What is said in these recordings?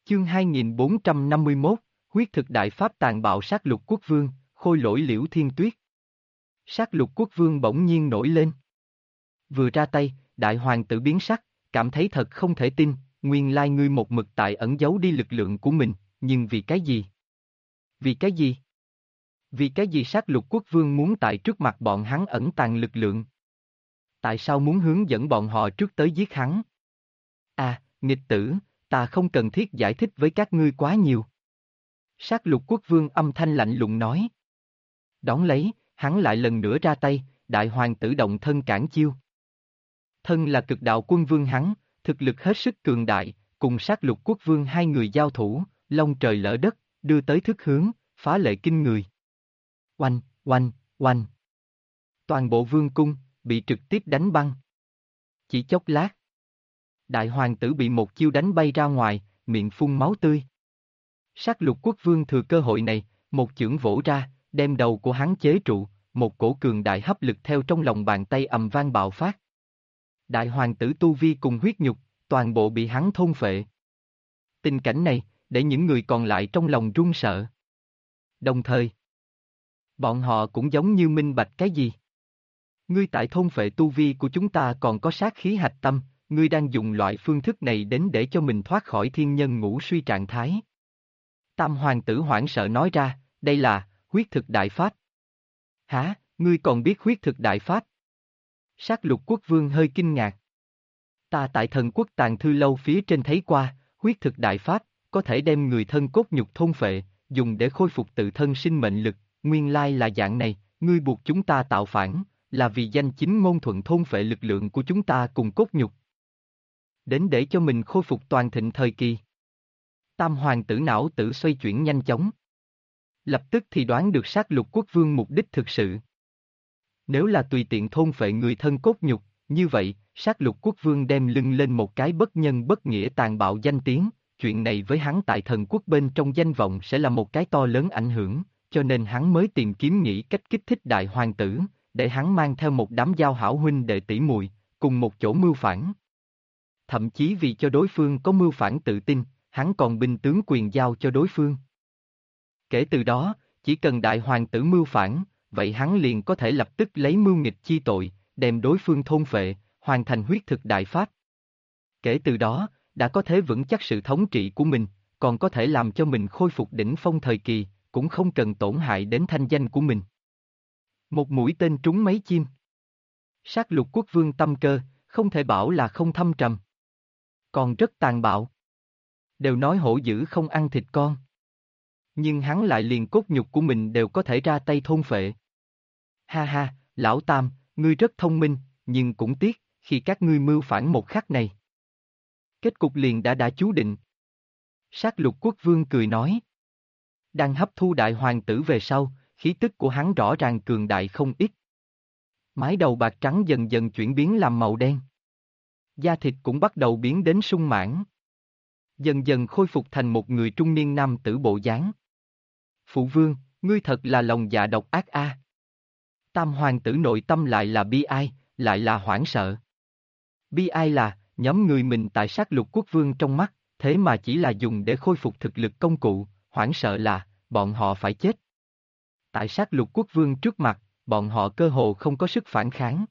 Chương 2451, huyết thực đại pháp tàn bạo sát lục quốc vương, khôi lỗi Liễu Thiên Tuyết. Sát lục quốc vương bỗng nhiên nổi lên. Vừa ra tay, đại hoàng tử biến sắc, cảm thấy thật không thể tin, nguyên lai ngươi một mực tại ẩn giấu đi lực lượng của mình, nhưng vì cái gì? Vì cái gì? Vì cái gì sát lục quốc vương muốn tại trước mặt bọn hắn ẩn tàng lực lượng? Tại sao muốn hướng dẫn bọn họ trước tới giết hắn? À, nghịch tử, ta không cần thiết giải thích với các ngươi quá nhiều. Sát lục quốc vương âm thanh lạnh lùng nói. Đón lấy, hắn lại lần nữa ra tay, đại hoàng tử động thân cản chiêu. Thân là cực đạo quân vương hắn, thực lực hết sức cường đại, cùng sát lục quốc vương hai người giao thủ, long trời lỡ đất, đưa tới thức hướng, phá lệ kinh người. Oanh, oanh, oanh. Toàn bộ vương cung, bị trực tiếp đánh băng. Chỉ chốc lát. Đại hoàng tử bị một chiêu đánh bay ra ngoài, miệng phun máu tươi. Sát lục quốc vương thừa cơ hội này, một chưởng vỗ ra, đem đầu của hắn chế trụ, một cổ cường đại hấp lực theo trong lòng bàn tay ầm vang bạo phát. Đại hoàng tử tu vi cùng huyết nhục, toàn bộ bị hắn thôn phệ. Tình cảnh này, để những người còn lại trong lòng run sợ. Đồng thời, bọn họ cũng giống như minh bạch cái gì. Ngươi tại thôn phệ tu vi của chúng ta còn có sát khí hạch tâm, ngươi đang dùng loại phương thức này đến để cho mình thoát khỏi thiên nhân ngũ suy trạng thái. Tam hoàng tử hoảng sợ nói ra, đây là huyết thực đại pháp. Hả, ngươi còn biết huyết thực đại pháp? Sát lục quốc vương hơi kinh ngạc. Ta tại thần quốc tàng thư lâu phía trên thấy qua, huyết thực đại pháp, có thể đem người thân cốt nhục thôn phệ, dùng để khôi phục tự thân sinh mệnh lực, nguyên lai là dạng này, ngươi buộc chúng ta tạo phản, là vì danh chính ngôn thuận thôn phệ lực lượng của chúng ta cùng cốt nhục. Đến để cho mình khôi phục toàn thịnh thời kỳ. Tam hoàng tử não tử xoay chuyển nhanh chóng. Lập tức thì đoán được sát lục quốc vương mục đích thực sự. Nếu là tùy tiện thôn phệ người thân cốt nhục, như vậy, sát lục quốc vương đem lưng lên một cái bất nhân bất nghĩa tàn bạo danh tiếng, chuyện này với hắn tại thần quốc bên trong danh vọng sẽ là một cái to lớn ảnh hưởng, cho nên hắn mới tìm kiếm nghĩ cách kích thích đại hoàng tử, để hắn mang theo một đám giao hảo huynh đệ tỷ muội, cùng một chỗ mưu phản. Thậm chí vì cho đối phương có mưu phản tự tin, hắn còn binh tướng quyền giao cho đối phương. Kể từ đó, chỉ cần đại hoàng tử mưu phản, vậy hắn liền có thể lập tức lấy mưu nghịch chi tội, đem đối phương thôn phệ, hoàn thành huyết thực đại pháp. Kể từ đó, đã có thể vững chắc sự thống trị của mình, còn có thể làm cho mình khôi phục đỉnh phong thời kỳ, cũng không cần tổn hại đến thanh danh của mình. Một mũi tên trúng mấy chim. Sát lục quốc vương tâm cơ, không thể bảo là không thâm trầm. Còn rất tàn bạo. Đều nói hổ dữ không ăn thịt con. Nhưng hắn lại liền cốt nhục của mình đều có thể ra tay thôn phệ. Ha ha, lão Tam, ngươi rất thông minh, nhưng cũng tiếc, khi các ngươi mưu phản một khắc này. Kết cục liền đã chú định. Sát lục quốc vương cười nói. Đang hấp thu đại hoàng tử về sau, khí tức của hắn rõ ràng cường đại không ít. Mái đầu bạc trắng dần dần chuyển biến làm màu đen. Da thịt cũng bắt đầu biến đến sung mãn. Dần dần khôi phục thành một người trung niên nam tử bộ dáng. Phụ vương, ngươi thật là lòng dạ độc ác a. Tam hoàng tử nội tâm lại là bi ai, lại là hoảng sợ. Bi ai là, nhóm người mình tại sát lục quốc vương trong mắt, thế mà chỉ là dùng để khôi phục thực lực công cụ, hoảng sợ là, bọn họ phải chết. Tại sát lục quốc vương trước mặt, bọn họ cơ hồ không có sức phản kháng.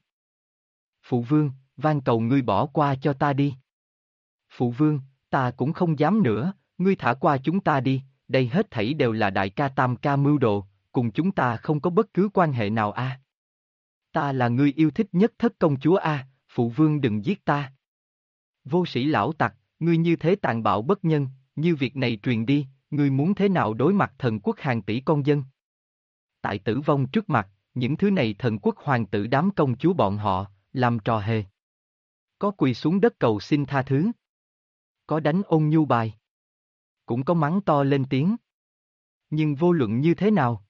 Phụ vương, van cầu ngươi bỏ qua cho ta đi. Phụ vương, ta cũng không dám nữa, ngươi thả qua chúng ta đi, đây hết thảy đều là đại ca Tam ca mưu đồ, cùng chúng ta không có bất cứ quan hệ nào a. Ta là ngươi yêu thích nhất thất công chúa a, phụ vương đừng giết ta. Vô sĩ lão tặc, ngươi như thế tàn bạo bất nhân, như việc này truyền đi, ngươi muốn thế nào đối mặt thần quốc hàng tỷ con dân? Tại tử vong trước mặt, những thứ này thần quốc hoàng tử đám công chúa bọn họ, làm trò hề. Có quỳ xuống đất cầu xin tha thứ. Có đánh ôn nhu bài. Cũng có mắng to lên tiếng. Nhưng vô luận như thế nào?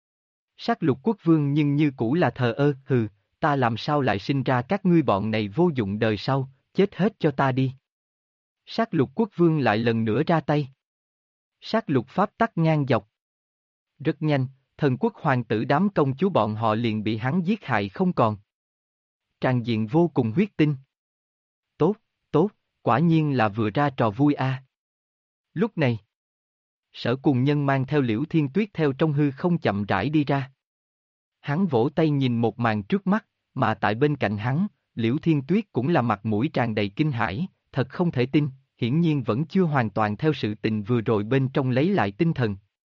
Sát lục quốc vương nhưng như cũ là thờ ơ, hừ, ta làm sao lại sinh ra các ngươi bọn này vô dụng đời sau, chết hết cho ta đi. Sát lục quốc vương lại lần nữa ra tay. Sát lục pháp tắc ngang dọc. Rất nhanh, thần quốc hoàng tử đám công chúa bọn họ liền bị hắn giết hại không còn. Tràn diện vô cùng huyết tinh. Tốt, tốt, quả nhiên là vừa ra trò vui a. Lúc này, Sở Cùng Nhân mang theo Liễu Thiên Tuyết theo trong hư không chậm rãi đi ra. Hắn vỗ tay nhìn một màn trước mắt, mà tại bên cạnh hắn, Liễu Thiên Tuyết cũng là mặt mũi tràn đầy kinh hãi, thật không thể tin, hiển nhiên vẫn chưa hoàn toàn theo sự tình vừa rồi bên trong lấy lại tinh thần.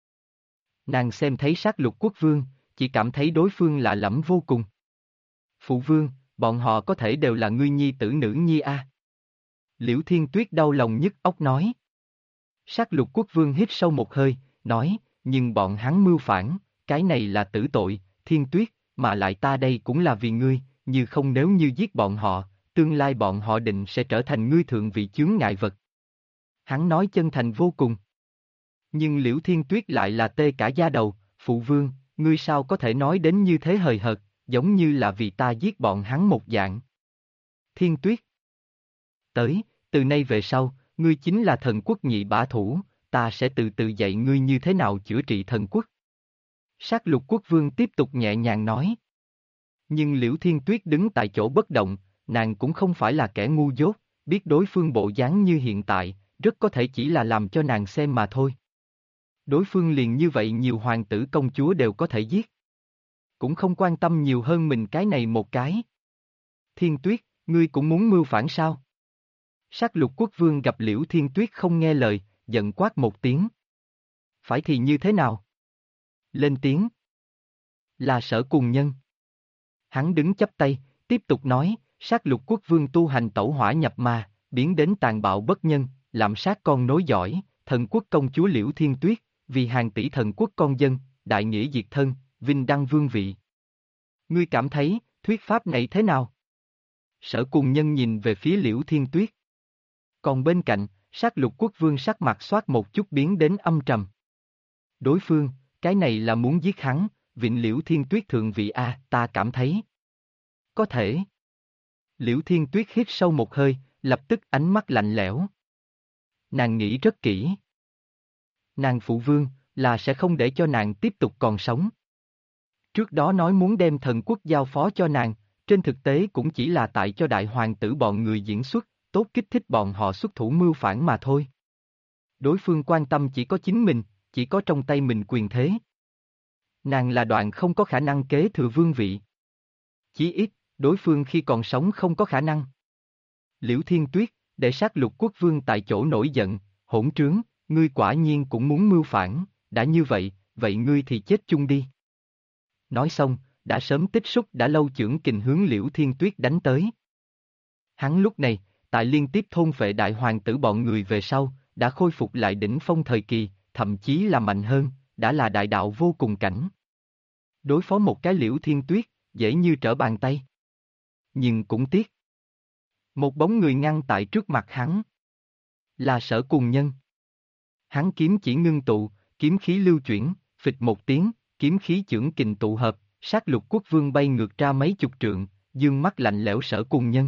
Nàng xem thấy Sát Lục Quốc Vương, chỉ cảm thấy đối phương lạ lẫm vô cùng. Phụ vương, bọn họ có thể đều là ngươi nhi tử nữ nhi a. Liễu Thiên Tuyết đau lòng nhức óc nói. Sát Lục Quốc Vương hít sâu một hơi, nói, nhưng bọn hắn mưu phản, cái này là tử tội, Thiên Tuyết, mà lại ta đây cũng là vì ngươi, như không nếu như giết bọn họ, tương lai bọn họ định sẽ trở thành ngươi thượng vị chướng ngại vật. Hắn nói chân thành vô cùng. Nhưng Liễu Thiên Tuyết lại là tê cả da đầu, phụ vương, ngươi sao có thể nói đến như thế hời hợt, giống như là vì ta giết bọn hắn một dạng. Thiên Tuyết. Tới, từ nay về sau, ngươi chính là thần quốc nhị bá thủ, ta sẽ từ từ dạy ngươi như thế nào chữa trị thần quốc. Sát Lục Quốc Vương tiếp tục nhẹ nhàng nói. Nhưng Liễu Thiên Tuyết đứng tại chỗ bất động, nàng cũng không phải là kẻ ngu dốt, biết đối phương bộ dáng như hiện tại, rất có thể chỉ là làm cho nàng xem mà thôi. Đối phương liền như vậy nhiều hoàng tử công chúa đều có thể giết. Cũng không quan tâm nhiều hơn mình cái này một cái. Thiên Tuyết, ngươi cũng muốn mưu phản sao? Sát Lục Quốc Vương gặp Liễu Thiên Tuyết không nghe lời, giận quát một tiếng. Phải thì như thế nào? Lên tiếng. Là Sở Cùng Nhân. Hắn đứng chắp tay, tiếp tục nói, Sát Lục Quốc Vương tu hành tẩu hỏa nhập ma, biến đến tàn bạo bất nhân, lạm sát con nối dõi, thần quốc công chúa Liễu Thiên Tuyết, vì hàng tỷ thần quốc con dân, đại nghĩa diệt thân, vinh đăng vương vị. Ngươi cảm thấy, thuyết pháp này thế nào? Sở Cùng Nhân nhìn về phía Liễu Thiên Tuyết. Còn bên cạnh, Sát Lục Quốc Vương sắc mặt xoát một chút biến đến âm trầm. Đối phương, cái này là muốn giết hắn, vịnh Liễu Thiên Tuyết thượng vị a, ta cảm thấy. Có thể. Liễu Thiên Tuyết hít sâu một hơi, lập tức ánh mắt lạnh lẽo. Nàng nghĩ rất kỹ. Nàng phụ vương, là sẽ không để cho nàng tiếp tục còn sống. Trước đó nói muốn đem thần quốc giao phó cho nàng, trên thực tế cũng chỉ là tại cho đại hoàng tử bọn người diễn xuất, tốt kích thích bọn họ xuất thủ mưu phản mà thôi. Đối phương quan tâm chỉ có chính mình, chỉ có trong tay mình quyền thế. Nàng là đoạn không có khả năng kế thừa vương vị. Chí ít, đối phương khi còn sống không có khả năng. Liễu Thiên Tuyết, để Sát Lục Quốc Vương tại chỗ nổi giận, hỗn trướng, ngươi quả nhiên cũng muốn mưu phản, đã như vậy, vậy ngươi thì chết chung đi. Nói xong, đã sớm tích xúc đã lâu chưởng kình hướng Liễu Thiên Tuyết đánh tới. Hắn lúc này, tại liên tiếp thôn phệ đại hoàng tử bọn người về sau, đã khôi phục lại đỉnh phong thời kỳ, thậm chí là mạnh hơn, đã là đại đạo vô cùng cảnh. Đối phó một cái Liễu Thiên Tuyết, dễ như trở bàn tay. Nhưng cũng tiếc. Một bóng người ngăn tại trước mặt hắn. Là Sở Cùng Nhân. Hắn kiếm chỉ ngưng tụ, kiếm khí lưu chuyển, phịch một tiếng, kiếm khí chưởng kình tụ hợp, Sát Lục Quốc Vương bay ngược ra mấy chục trượng, dương mắt lạnh lẽo Sở Cùng Nhân.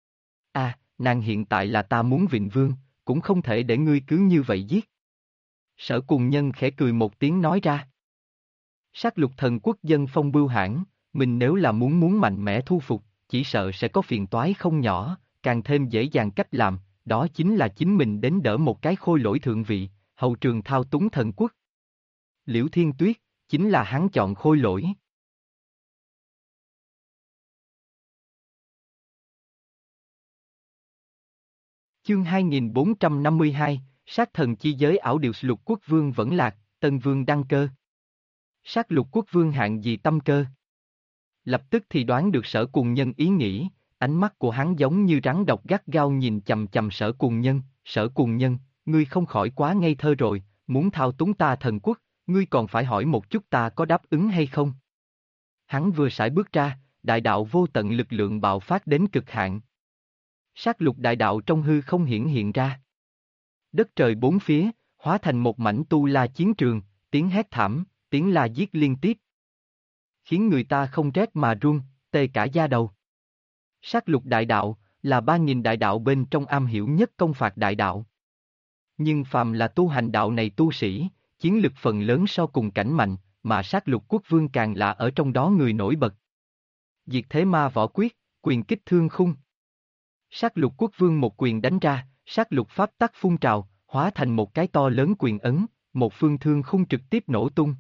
Nàng hiện tại là ta muốn vịnh vương, cũng không thể để ngươi cứ như vậy giết. Sở Cùng Nhân khẽ cười một tiếng nói ra. Sát Lục Thần Quốc dân phong bưu hãn, mình nếu là muốn mạnh mẽ thu phục, chỉ sợ sẽ có phiền toái không nhỏ, càng thêm dễ dàng cách làm, đó chính là chính mình đến đỡ một cái khôi lỗi thượng vị, hậu trường thao túng thần quốc. Liễu Thiên Tuyết, chính là hắn chọn khôi lỗi. Chương 2452, Sát Thần Chi Giới ảo điệu Lục Quốc Vương vẫn lạc, Tân Vương đăng cơ. Sát Lục Quốc Vương hạng gì tâm cơ? Lập tức thì đoán được Sở Cùng Nhân ý nghĩ, ánh mắt của hắn giống như rắn độc gắt gao nhìn chầm chầm Sở Cùng Nhân. Sở Cùng Nhân, ngươi không khỏi quá ngây thơ rồi, muốn thao túng ta thần quốc, ngươi còn phải hỏi một chút ta có đáp ứng hay không? Hắn vừa sải bước ra, đại đạo vô tận lực lượng bạo phát đến cực hạn. Sát lục đại đạo trong hư không hiển hiện ra. Đất trời bốn phía, hóa thành một mảnh tu la chiến trường, tiếng hét thảm, tiếng la giết liên tiếp. Khiến người ta không rét mà run, tê cả da đầu. Sát lục đại đạo, là 3.000 đại đạo bên trong am hiểu nhất công phạt đại đạo. Nhưng phàm là tu hành đạo này tu sĩ, chiến lực phần lớn so cùng cảnh mạnh, mà sát lục quốc vương càng là ở trong đó người nổi bật. Diệt thế ma võ quyết, quyền kích thương khung. Sát lục quốc vương một quyền đánh ra, sát lục pháp tắc phun trào, hóa thành một cái to lớn quyền ấn, một phương thương khung trực tiếp nổ tung.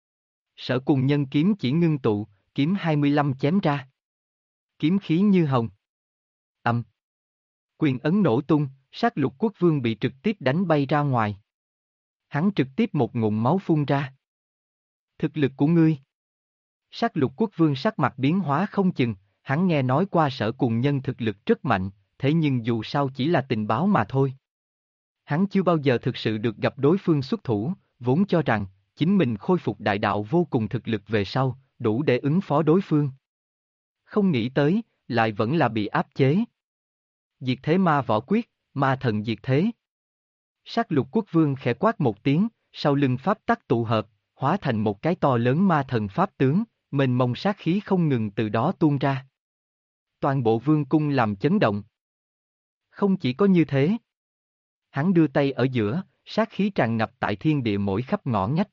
Sở Cùng Nhân kiếm chỉ ngưng tụ, kiếm 25 chém ra. Kiếm khí như hồng. Âm. Quyền ấn nổ tung, Sát Lục Quốc Vương bị trực tiếp đánh bay ra ngoài. Hắn trực tiếp một ngụm máu phun ra. Thực lực của ngươi. Sát Lục Quốc Vương sắc mặt biến hóa không chừng, hắn nghe nói qua Sở Cùng Nhân thực lực rất mạnh, thế nhưng dù sao chỉ là tình báo mà thôi. Hắn chưa bao giờ thực sự được gặp đối phương xuất thủ, vốn cho rằng, chính mình khôi phục đại đạo vô cùng thực lực về sau, đủ để ứng phó đối phương. Không nghĩ tới, lại vẫn là bị áp chế. Diệt thế ma võ quyết, ma thần diệt thế. Sát Lục Quốc Vương khẽ quát một tiếng, sau lưng pháp tắc tụ hợp, hóa thành một cái to lớn ma thần pháp tướng, mênh mông sát khí không ngừng từ đó tuôn ra. Toàn bộ vương cung làm chấn động. Không chỉ có như thế. Hắn đưa tay ở giữa, sát khí tràn ngập tại thiên địa mỗi khắp ngõ ngách.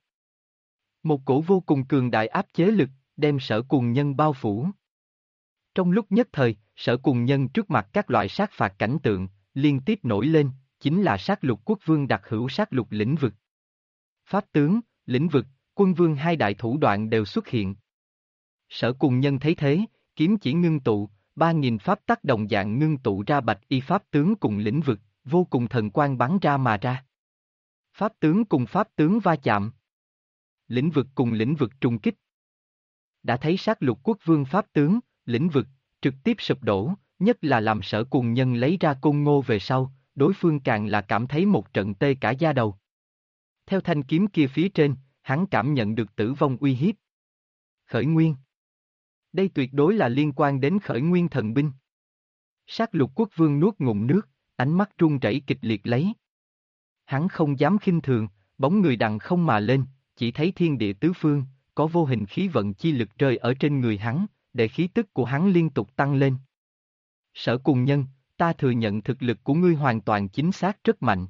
Một cổ vô cùng cường đại áp chế lực, đem Sở Cùng Nhân bao phủ. Trong lúc nhất thời, Sở Cùng Nhân trước mặt các loại sát phạt cảnh tượng, liên tiếp nổi lên, chính là Sát Lục Quốc Vương đặc hữu sát lục lĩnh vực. Pháp tướng, lĩnh vực, quân vương hai đại thủ đoạn đều xuất hiện. Sở Cùng Nhân thấy thế, kiếm chỉ ngưng tụ, 3.000 pháp tắc đồng dạng ngưng tụ ra bạch y pháp tướng cùng lĩnh vực, vô cùng thần quang bắn ra mà ra. Pháp tướng cùng pháp tướng va chạm. Lĩnh vực cùng lĩnh vực trùng kích. Đã thấy Sát Lục Quốc Vương pháp tướng, lĩnh vực, trực tiếp sụp đổ, nhất là làm Sở Cùng Nhân lấy ra Côn Ngô về sau, đối phương càng là cảm thấy một trận tê cả da đầu. Theo thanh kiếm kia phía trên, hắn cảm nhận được tử vong uy hiếp. Khởi Nguyên. Đây tuyệt đối là liên quan đến Khởi Nguyên thần binh. Sát Lục Quốc Vương nuốt ngụm nước, ánh mắt run rẩy kịch liệt lấy. Hắn không dám khinh thường, bóng người đằng không mà lên, chỉ thấy thiên địa tứ phương, có vô hình khí vận chi lực rơi ở trên người hắn, để khí tức của hắn liên tục tăng lên. Sở Cùng Nhân, ta thừa nhận thực lực của ngươi hoàn toàn chính xác rất mạnh.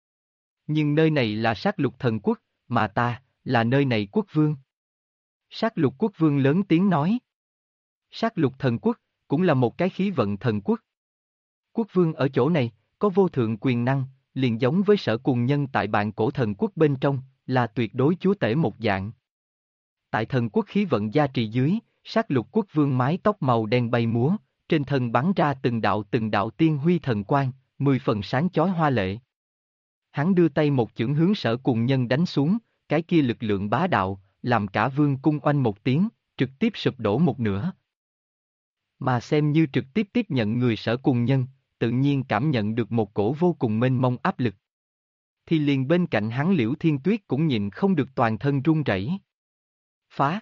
Nhưng nơi này là Sát Lục Thần Quốc, mà ta, là nơi này quốc vương. Sát Lục Quốc Vương lớn tiếng nói. Sát Lục Thần Quốc, cũng là một cái khí vận thần quốc. Quốc vương ở chỗ này, có vô thượng quyền năng, liền giống với Sở Cùng Nhân tại Bàn Cổ Thần Quốc bên trong, là tuyệt đối chúa tể một dạng. Tại thần quốc khí vận gia trì dưới, Sát Lục Quốc Vương mái tóc màu đen bay múa, trên thân bắn ra từng đạo tiên huy thần quang, 10 phần sáng chói hoa lệ. Hắn đưa tay một chưởng hướng Sở Cùng Nhân đánh xuống, cái kia lực lượng bá đạo, làm cả vương cung oanh một tiếng, trực tiếp sụp đổ một nửa. Mà xem như trực tiếp tiếp nhận người Sở Cùng Nhân, tự nhiên cảm nhận được một cổ vô cùng mênh mông áp lực. Thì liền bên cạnh hắn Liễu Thiên Tuyết cũng nhịn không được toàn thân run rẩy. Phá!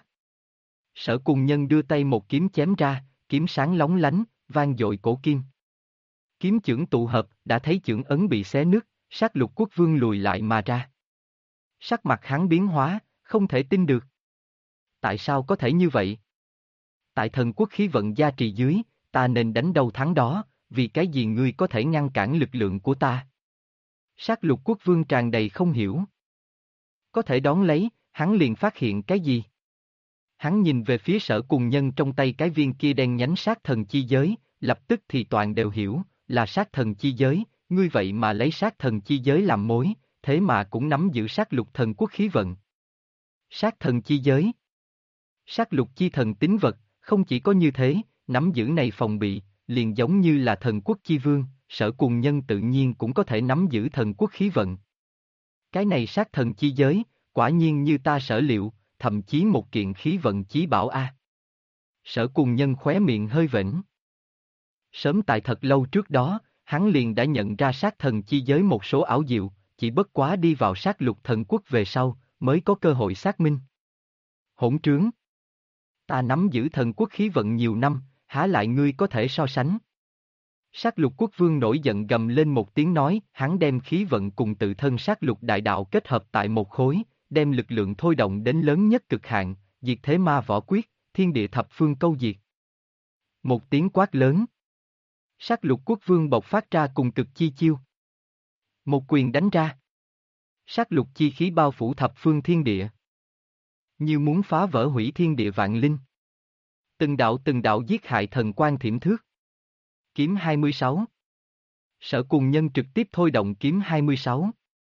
Sở Cùng Nhân đưa tay một kiếm chém ra, kiếm sáng lóng lánh, vang dội cổ kim. Kiếm chưởng tụ hợp, đã thấy chưởng ấn bị xé nứt, Sát Lục Quốc Vương lùi lại mà ra. Sắc mặt hắn biến hóa, không thể tin được. Tại sao có thể như vậy? Tại thần quốc khí vận gia trì dưới, ta nên đánh đâu thắng đó, vì cái gì ngươi có thể ngăn cản lực lượng của ta? Sát Lục Quốc Vương tràn đầy không hiểu. Có thể đón lấy, hắn liền phát hiện cái gì? Hắn nhìn về phía Sở Cùng Nhân trong tay cái viên kia đen nhánh sát thần chi giới, lập tức thì toàn đều hiểu, là sát thần chi giới, ngươi vậy mà lấy sát thần chi giới làm mối, thế mà cũng nắm giữ Sát Lục thần quốc khí vận. Sát thần chi giới. Sát lục chi thần tín vật, không chỉ có như thế, nắm giữ này phòng bị, liền giống như là thần quốc chi vương, Sở Cùng Nhân tự nhiên cũng có thể nắm giữ thần quốc khí vận. Cái này sát thần chi giới, quả nhiên như ta sở liệu, thậm chí một kiện khí vận chí bảo a. Sở Cùng Nhân khóe miệng hơi vểnh. Sớm tại thật lâu trước đó, hắn liền đã nhận ra sát thần chi giới một số ảo diệu, chỉ bất quá đi vào sát lục thần quốc về sau, mới có cơ hội xác minh. Hỗn trướng! Ta nắm giữ thần quốc khí vận nhiều năm, há lại ngươi có thể so sánh. Sát lục quốc vương nổi giận gầm lên một tiếng nói, hắn đem khí vận cùng tự thân sát lục đại đạo kết hợp tại một khối, đem lực lượng thôi động đến lớn nhất cực hạn, diệt thế ma võ quyết, thiên địa thập phương câu diệt. Một tiếng quát lớn. Sát lục quốc vương bộc phát ra cùng cực chi chiêu. Một quyền đánh ra. Sát lục chi khí bao phủ thập phương thiên địa. Như muốn phá vỡ hủy thiên địa vạn linh. Từng đạo giết hại thần quan thiểm thước. Kiếm 26. Sở Cùng Nhân trực tiếp thôi động kiếm 26.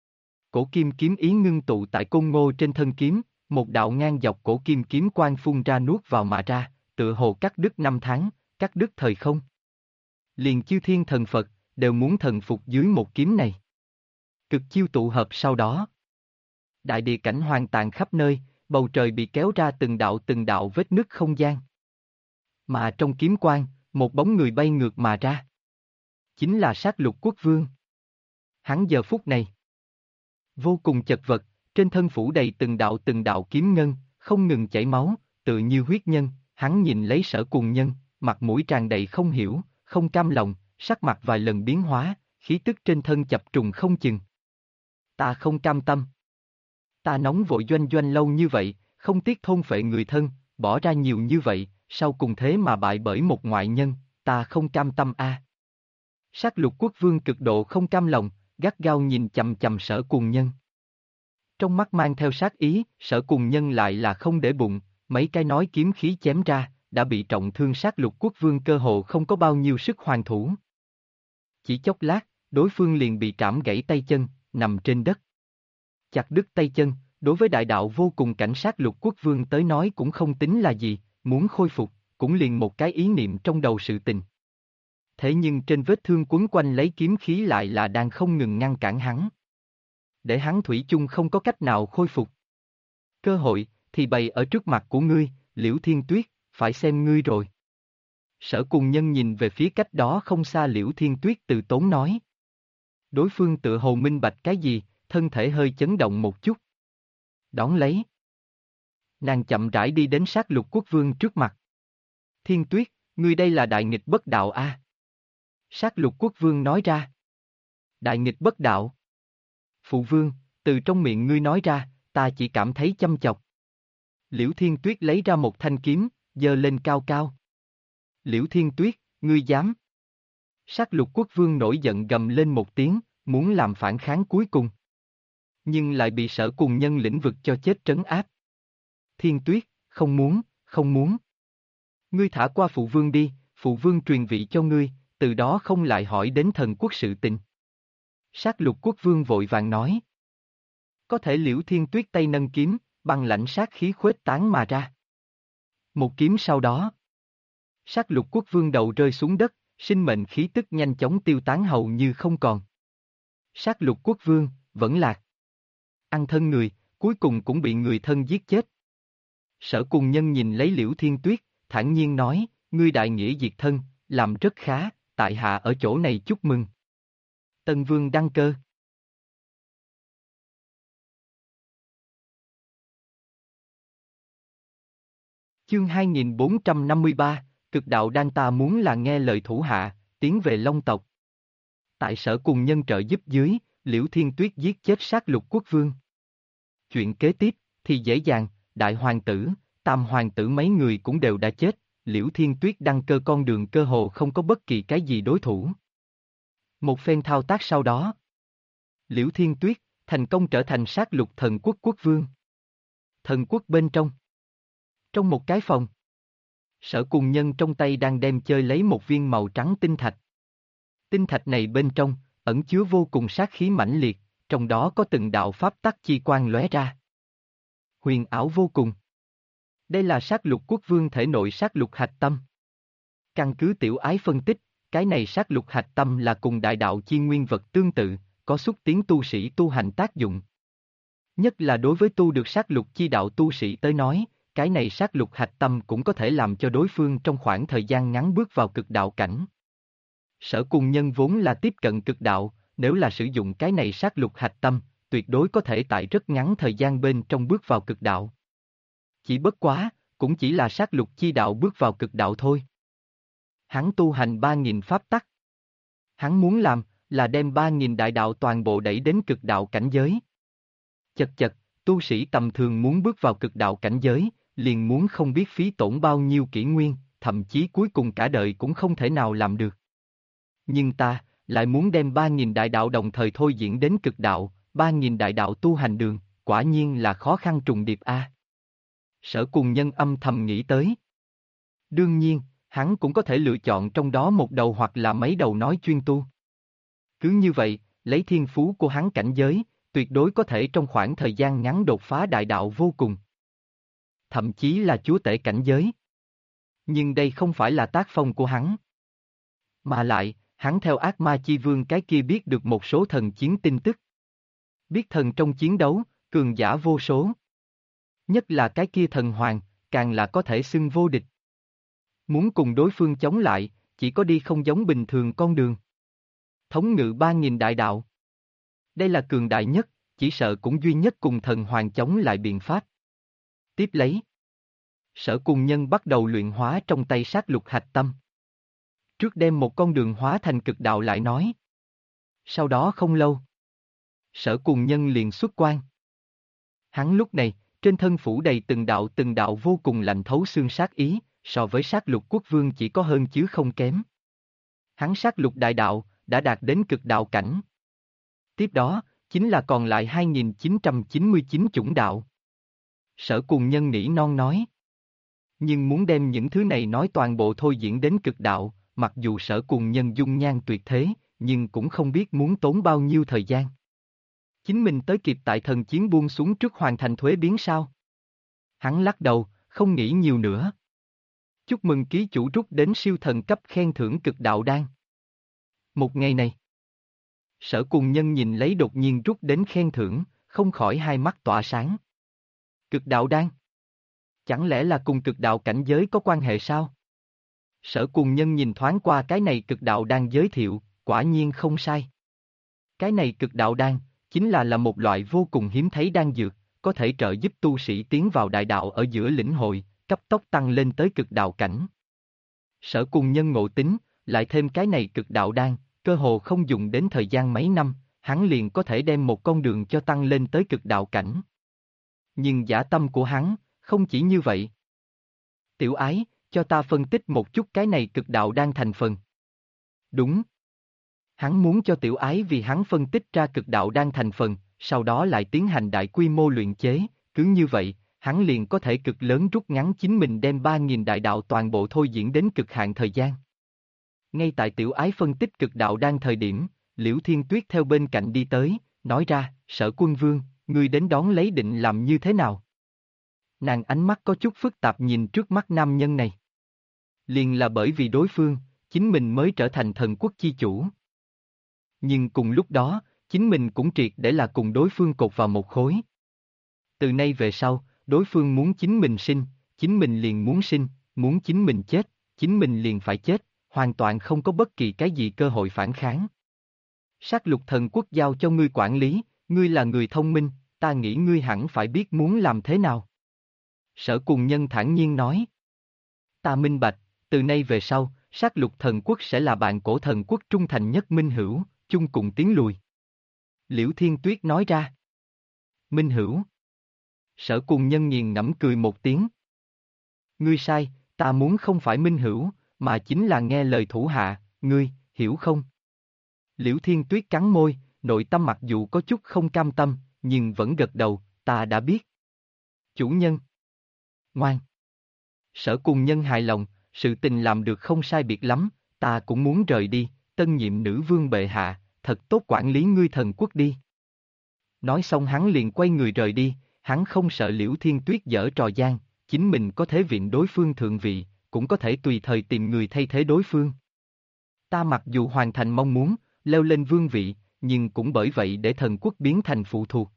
Cổ kim kiếm ý ngưng tụ tại côn ngô trên thân kiếm, một đạo ngang dọc cổ kim kiếm quang phun ra nuốt vào mà ra, tựa hồ cắt đứt năm tháng, cắt đứt thời không. Liền chư thiên thần Phật, đều muốn thần phục dưới một kiếm này. Cực chiêu tụ hợp sau đó. Đại địa cảnh hoang tàn khắp nơi, bầu trời bị kéo ra từng đạo vết nứt không gian. Mà trong kiếm quang, một bóng người bay ngược mà ra. Chính là Sát Lục Quốc Vương. Hắn giờ phút này vô cùng chật vật, trên thân phủ đầy từng đạo kiếm ngân, không ngừng chảy máu, tự như huyết nhân, hắn nhìn lấy Sở Cùng Nhân, mặt mũi tràn đầy không hiểu, không cam lòng, sắc mặt vài lần biến hóa, khí tức trên thân chập trùng không chừng. Ta không cam tâm. Ta nóng vội doanh doanh lâu như vậy, không tiếc thôn phệ người thân, bỏ ra nhiều như vậy, sau cùng thế mà bại bởi một ngoại nhân, ta không cam tâm a. Sát Lục Quốc Vương cực độ không cam lòng, gắt gao nhìn chằm chằm Sở Cùng Nhân. Trong mắt mang theo sát ý, Sở Cùng Nhân lại là không để bụng, mấy cái nói kiếm khí chém ra, đã bị trọng thương. Sát Lục Quốc Vương cơ hồ không có bao nhiêu sức hoàn thủ. Chỉ chốc lát, đối phương liền bị trảm gãy tay chân, nằm trên đất. Chặt đứt tay chân, đối với đại đạo vô cùng cảnh Sát Lục Quốc Vương tới nói cũng không tính là gì, muốn khôi phục, cũng liền một cái ý niệm trong đầu sự tình. Thế nhưng trên vết thương quấn quanh lấy kiếm khí lại là đang không ngừng ngăn cản hắn. Để hắn thủy chung không có cách nào khôi phục. Cơ hội, thì bày ở trước mặt của ngươi, Liễu Thiên Tuyết, phải xem ngươi rồi. Sở Cùng Nhân nhìn về phía cách đó không xa Liễu Thiên Tuyết từ tốn nói. Đối phương tự hồ minh bạch cái gì, thân thể hơi chấn động một chút. Đón lấy. Nàng chậm rãi đi đến Sát Lục Quốc Vương trước mặt. Thiên Tuyết, ngươi đây là đại nghịch bất đạo a. Sát Lục Quốc Vương nói ra. Đại nghịch bất đạo. Phụ vương, từ trong miệng ngươi nói ra, ta chỉ cảm thấy chăm chọc. Liễu Thiên Tuyết lấy ra một thanh kiếm, giơ lên cao cao. Liễu Thiên Tuyết, ngươi dám. Sát Lục Quốc Vương nổi giận gầm lên một tiếng, muốn làm phản kháng cuối cùng. Nhưng lại bị Sở Cùng Nhân lĩnh vực cho chết trấn áp. Thiên Tuyết, không muốn, không muốn. Ngươi thả qua phụ vương đi, phụ vương truyền vị cho ngươi, từ đó không lại hỏi đến thần quốc sự tình. Sát Lục Quốc Vương vội vàng nói. Có thể Liễu Thiên Tuyết tay nâng kiếm, băng lãnh sát khí khuếch tán mà ra. Một kiếm sau đó. Sát Lục Quốc Vương đầu rơi xuống đất, sinh mệnh khí tức nhanh chóng tiêu tán hầu như không còn. Sát Lục Quốc Vương, vẫn lạc. Ăn thân người, cuối cùng cũng bị người thân giết chết. Sở Cùng Nhân nhìn lấy Liễu Thiên Tuyết, thản nhiên nói, ngươi đại nghĩa diệt thân, làm rất khá, tại hạ ở chỗ này chúc mừng. Tân Vương đăng cơ. Chương 2453, cực đạo đan ta muốn là nghe lời thủ hạ, tiến về Long tộc. Tại Sở Cùng Nhân trợ giúp dưới, Liễu Thiên Tuyết giết chết Sát Lục Quốc Vương. Chuyện kế tiếp, thì dễ dàng, Đại Hoàng tử, Tam Hoàng tử mấy người cũng đều đã chết, Liễu Thiên Tuyết đăng cơ con đường cơ hồ không có bất kỳ cái gì đối thủ. Một phen thao tác sau đó, Liễu Thiên Tuyết, thành công trở thành Sát Lục Thần Quốc Quốc Vương. Thần quốc bên trong. Trong một cái phòng, Sở Cùng Nhân trong tay đang đem chơi lấy một viên màu trắng tinh thạch. Tinh thạch này bên trong, ẩn chứa vô cùng sát khí mãnh liệt, trong đó có từng đạo pháp tắc chi quang lóe ra. Huyền ảo vô cùng. Đây là Sát Lục Quốc Vương thể nội sát lục hạch tâm. Căn cứ tiểu ái phân tích, cái này sát lục hạch tâm là cùng đại đạo chi nguyên vật tương tự, có xúc tiến tu sĩ tu hành tác dụng. Nhất là đối với tu được sát lục chi đạo tu sĩ tới nói, cái này sát lục hạch tâm cũng có thể làm cho đối phương trong khoảng thời gian ngắn bước vào cực đạo cảnh. Sở Cùng Nhân vốn là tiếp cận cực đạo, nếu là sử dụng cái này sát lục hạch tâm, tuyệt đối có thể tại rất ngắn thời gian bên trong bước vào cực đạo. Chỉ bất quá, cũng chỉ là sát lục chi đạo bước vào cực đạo thôi. Hắn tu hành 3.000 pháp tắc. Hắn muốn làm, là đem 3.000 đại đạo toàn bộ đẩy đến cực đạo cảnh giới. Chật chật, tu sĩ tầm thường muốn bước vào cực đạo cảnh giới, liền muốn không biết phí tổn bao nhiêu kỷ nguyên, thậm chí cuối cùng cả đời cũng không thể nào làm được. Nhưng ta, lại muốn đem 3.000 đại đạo đồng thời thôi diễn đến cực đạo, 3.000 đại đạo tu hành đường, quả nhiên là khó khăn trùng điệp a. Sở Cùng Nhân âm thầm nghĩ tới. Đương nhiên, hắn cũng có thể lựa chọn trong đó một đầu hoặc là mấy đầu nói chuyên tu. Cứ như vậy, lấy thiên phú của hắn cảnh giới, tuyệt đối có thể trong khoảng thời gian ngắn đột phá đại đạo vô cùng. Thậm chí là chúa tể cảnh giới. Nhưng đây không phải là tác phong của hắn. Mà lại, hắn theo ác ma chi vương cái kia biết được một số thần chiến tin tức. Biết thần trong chiến đấu, cường giả vô số. Nhất là cái kia thần hoàng, càng là có thể xưng vô địch. Muốn cùng đối phương chống lại, chỉ có đi không giống bình thường con đường. Thống ngự 3.000 đại đạo. Đây là cường đại nhất, chỉ sợ cũng duy nhất cùng thần hoàng chống lại biện pháp. Tiếp lấy. Sở Cùng Nhân bắt đầu luyện hóa trong tay sát lục hạch tâm. Trước đem một con đường hóa thành cực đạo lại nói. Sau đó không lâu. Sở Cùng Nhân liền xuất quan. Hắn lúc này, trên thân phủ đầy từng đạo vô cùng lạnh thấu xương sát ý, so với sát lục quốc vương chỉ có hơn chứ không kém. Hắn sát lục đại đạo, đã đạt đến cực đạo cảnh. Tiếp đó, chính là còn lại 2.999 chủng đạo. Sở Cùng Nhân nỉ non nói. Nhưng muốn đem những thứ này nói toàn bộ thôi diễn đến cực đạo, mặc dù Sở Cùng Nhân dung nhan tuyệt thế, nhưng cũng không biết muốn tốn bao nhiêu thời gian. Chính mình tới kịp tại thần chiến buông xuống trước hoàn thành thuế biến sao? Hắn lắc đầu, không nghĩ nhiều nữa. Chúc mừng ký chủ rút đến siêu thần cấp khen thưởng cực đạo đan. Một ngày này, Sở Cùng Nhân nhìn lấy đột nhiên rút đến khen thưởng, không khỏi hai mắt tỏa sáng. Cực đạo đan? Chẳng lẽ là cùng cực đạo cảnh giới có quan hệ sao? Sở Cùng Nhân nhìn thoáng qua cái này cực đạo đan giới thiệu, quả nhiên không sai. Cái này cực đạo đan, chính là một loại vô cùng hiếm thấy đan dược, có thể trợ giúp tu sĩ tiến vào đại đạo ở giữa lĩnh hội, cấp tốc tăng lên tới cực đạo cảnh. Sở Cùng Nhân ngộ tính, lại thêm cái này cực đạo đan, cơ hồ không dùng đến thời gian mấy năm, hắn liền có thể đem một con đường cho tăng lên tới cực đạo cảnh. Nhưng dã tâm của hắn, không chỉ như vậy. Tiểu ái, cho ta phân tích một chút cái này cực đạo đan thành phần. Đúng. Hắn muốn cho tiểu ái vì hắn phân tích ra cực đạo đan thành phần, sau đó lại tiến hành đại quy mô luyện chế, cứ như vậy, hắn liền có thể cực lớn rút ngắn chính mình đem 3.000 đại đạo toàn bộ thôi diễn đến cực hạn thời gian. Ngay tại tiểu ái phân tích cực đạo đan thời điểm, Liễu Thiên Tuyết theo bên cạnh đi tới, nói ra, Sở Quân Vương, ngươi đến đón lấy định làm như thế nào? Nàng ánh mắt có chút phức tạp nhìn trước mắt nam nhân này. Liền là bởi vì đối phương, chính mình mới trở thành thần quốc chi chủ. Nhưng cùng lúc đó, chính mình cũng triệt để là cùng đối phương cột vào một khối. Từ nay về sau, đối phương muốn chính mình sinh, chính mình liền muốn sinh, muốn chính mình chết, chính mình liền phải chết, hoàn toàn không có bất kỳ cái gì cơ hội phản kháng. Sát lục thần quốc giao cho ngươi quản lý, ngươi là người thông minh, ta nghĩ ngươi hẳn phải biết muốn làm thế nào. Sở Cùng Nhân thản nhiên nói. Ta minh bạch, từ nay về sau, sát lục thần quốc sẽ là bạn cổ thần quốc trung thành nhất minh hữu, chung cùng tiến lùi. Liễu Thiên Tuyết nói ra. Minh hữu. Sở Cùng Nhân nghiền ngẫm cười một tiếng. Ngươi sai, ta muốn không phải minh hữu, mà chính là nghe lời thủ hạ, ngươi, hiểu không? Liễu Thiên Tuyết cắn môi, nội tâm mặc dù có chút không cam tâm, nhưng vẫn gật đầu, ta đã biết. Chủ nhân. Ngoan. Sở Cùng Nhân hài lòng, sự tình làm được không sai biệt lắm, ta cũng muốn rời đi, tân nhiệm nữ vương bệ hạ, thật tốt quản lý ngươi thần quốc đi. Nói xong hắn liền quay người rời đi, hắn không sợ Liễu Thiên Tuyết giở trò gian, chính mình có thể viện đối phương thượng vị, cũng có thể tùy thời tìm người thay thế đối phương. Ta mặc dù hoàn thành mong muốn, leo lên vương vị, nhưng cũng bởi vậy để thần quốc biến thành phụ thuộc.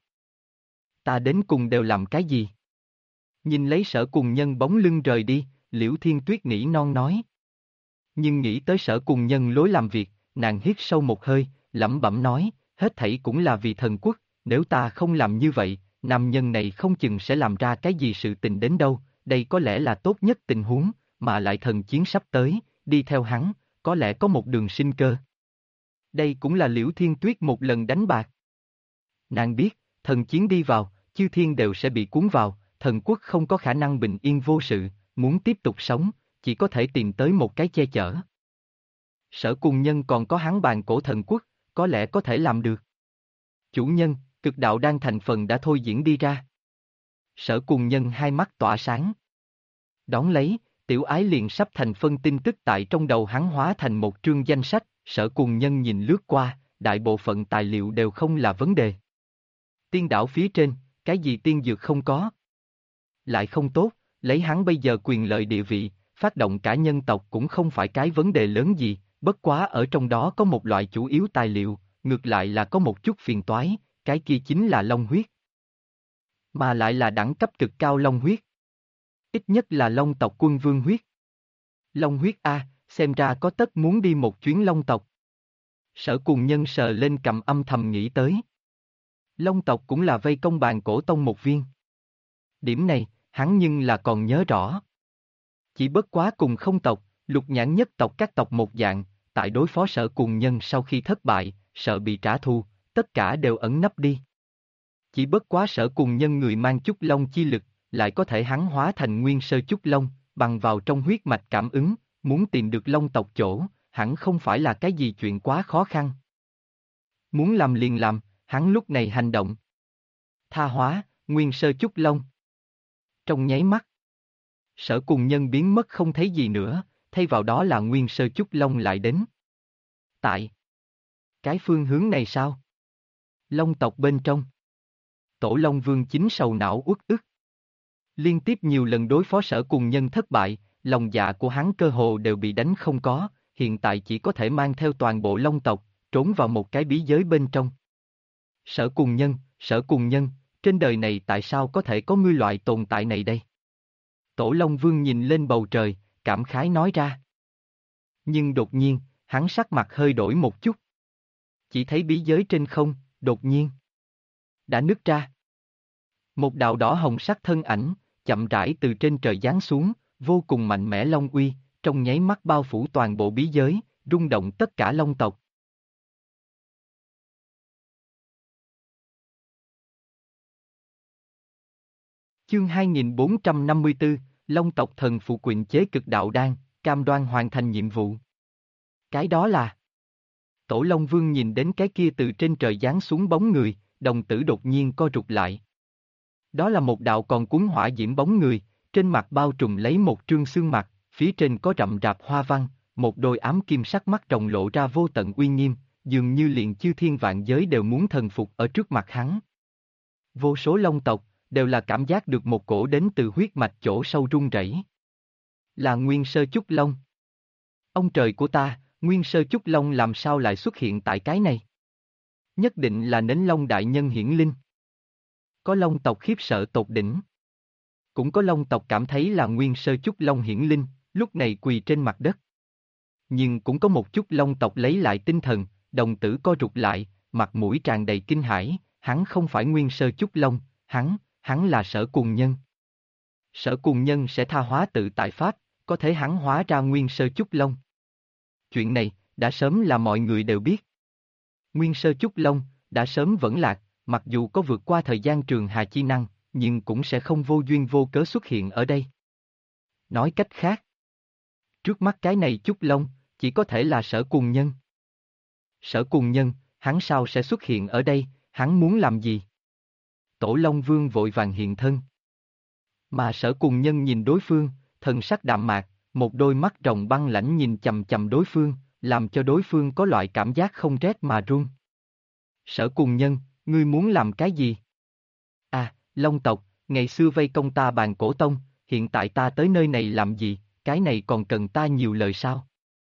Ta đến cùng đều làm cái gì? Nhìn lấy Sở Cùng Nhân bóng lưng rời đi, Liễu Thiên Tuyết nỉ non nói. Nhưng nghĩ tới Sở Cùng Nhân lối làm việc, nàng hít sâu một hơi, lẩm bẩm nói, hết thảy cũng là vì thần quốc, nếu ta không làm như vậy, nam nhân này không chừng sẽ làm ra cái gì sự tình đến đâu, đây có lẽ là tốt nhất tình huống, mà lại thần chiến sắp tới, đi theo hắn, có lẽ có một đường sinh cơ. Đây cũng là Liễu Thiên Tuyết một lần đánh bạc. Nàng biết, thần chiến đi vào, chư thiên đều sẽ bị cuốn vào, thần quốc không có khả năng bình yên vô sự, muốn tiếp tục sống, chỉ có thể tìm tới một cái che chở. Sở Cùng Nhân còn có hắn bàn cổ thần quốc, có lẽ có thể làm được. Chủ nhân, cực đạo đang thành phần đã thôi diễn đi ra. Sở Cùng Nhân hai mắt tỏa sáng. Đón lấy, tiểu ái liền sắp thành phân tin tức tại trong đầu hắn hóa thành một chương danh sách, Sở Cùng Nhân nhìn lướt qua, đại bộ phận tài liệu đều không là vấn đề. Tiên đảo phía trên, cái gì tiên dược không có. Lại không tốt, lấy hắn bây giờ quyền lợi địa vị, phát động cả nhân tộc cũng không phải cái vấn đề lớn gì, bất quá ở trong đó có một loại chủ yếu tài liệu, ngược lại là có một chút phiền toái, cái kia chính là long huyết. Mà lại là đẳng cấp cực cao long huyết. Ít nhất là long tộc quân vương huyết. Long huyết A, xem ra có tất muốn đi một chuyến long tộc. Sở Cùng Nhân sờ lên cầm âm thầm nghĩ tới. Long tộc cũng là vây công bàn cổ tông một viên. Điểm này, hắn nhưng là còn nhớ rõ. Chỉ bất quá cùng không tộc, lục nhãn nhất tộc các tộc một dạng, tại đối phó Sở Cùng Nhân sau khi thất bại, sợ bị trả thù, tất cả đều ẩn nấp đi. Chỉ bất quá Sở Cùng Nhân người mang chút long chi lực, lại có thể hắn hóa thành nguyên sơ chút long, bằng vào trong huyết mạch cảm ứng, muốn tìm được long tộc chỗ, hẳn không phải là cái gì chuyện quá khó khăn. Muốn làm liền làm, hắn lúc này hành động. Tha hóa, nguyên sơ chút long. Trong nháy mắt, Sở Cùng Nhân biến mất không thấy gì nữa, thay vào đó là nguyên sơ chút long lại đến. Tại cái phương hướng này sao? Long tộc bên trong. Tổ Long Vương chính sầu não uất ức. Liên tiếp nhiều lần đối phó Sở Cùng Nhân thất bại, lòng dạ của hắn cơ hồ đều bị đánh không có, hiện tại chỉ có thể mang theo toàn bộ Long tộc, trốn vào một cái bí giới bên trong. Sở Cùng Nhân, trên đời này tại sao có thể có ngươi loại tồn tại này đây? Tổ Long Vương nhìn lên bầu trời, cảm khái nói ra. Nhưng đột nhiên, hắn sắc mặt hơi đổi một chút. Chỉ thấy bí giới trên không, đột nhiên đã nứt ra. Một đạo đỏ hồng sắc thân ảnh, chậm rãi từ trên trời giáng xuống, vô cùng mạnh mẽ long uy, trong nháy mắt bao phủ toàn bộ bí giới, rung động tất cả long tộc. Chương 2454, Long tộc thần phụ quyện chế cực đạo đan, cam đoan hoàn thành nhiệm vụ. Cái đó là... Tổ Long Vương nhìn đến cái kia từ trên trời giáng xuống bóng người, đồng tử đột nhiên co rụt lại. Đó là một đạo còn cuốn hỏa diễm bóng người, trên mặt bao trùm lấy một trương xương mặt, phía trên có rậm rạp hoa văn, một đôi ám kim sắc mắt rồng lộ ra vô tận uy nghiêm, dường như liền chư thiên vạn giới đều muốn thần phục ở trước mặt hắn. Vô số long tộc, đều là cảm giác được một cổ đến từ huyết mạch chỗ sâu run rẩy. Là Nguyên Sơ Chúc Long. Ông trời của ta, Nguyên Sơ Chúc Long làm sao lại xuất hiện tại cái này? Nhất định là Nến Long đại nhân hiển linh. Có long tộc khiếp sợ tột đỉnh. Cũng có long tộc cảm thấy là Nguyên Sơ Chúc Long hiển linh, lúc này quỳ trên mặt đất. Nhưng cũng có một chút long tộc lấy lại tinh thần, đồng tử co rụt lại, mặt mũi tràn đầy kinh hãi, hắn không phải Nguyên Sơ Chúc Long, hắn là Sở Cùng Nhân. Sở Cùng Nhân sẽ tha hóa tự tại pháp, có thể hắn hóa ra Nguyên Sơ Chúc Long. Chuyện này, đã sớm là mọi người đều biết. Nguyên Sơ Chúc Long, đã sớm vẫn lạc, mặc dù có vượt qua thời gian trường hà chi năng, nhưng cũng sẽ không vô duyên vô cớ xuất hiện ở đây. Nói cách khác, trước mắt cái này Chúc Long, chỉ có thể là Sở Cùng Nhân. Sở Cùng Nhân, hắn sao sẽ xuất hiện ở đây, hắn muốn làm gì? Tổ Long Vương vội vàng hiện thân. Mà Sở Cùng Nhân nhìn đối phương, thần sắc đạm mạc, một đôi mắt rồng băng lãnh nhìn chầm chầm đối phương, làm cho đối phương có loại cảm giác không rét mà run. Sở Cùng Nhân, ngươi muốn làm cái gì? À, Long tộc, ngày xưa vây công ta bàn cổ tông, hiện tại ta tới nơi này làm gì, cái này còn cần ta nhiều lời sao?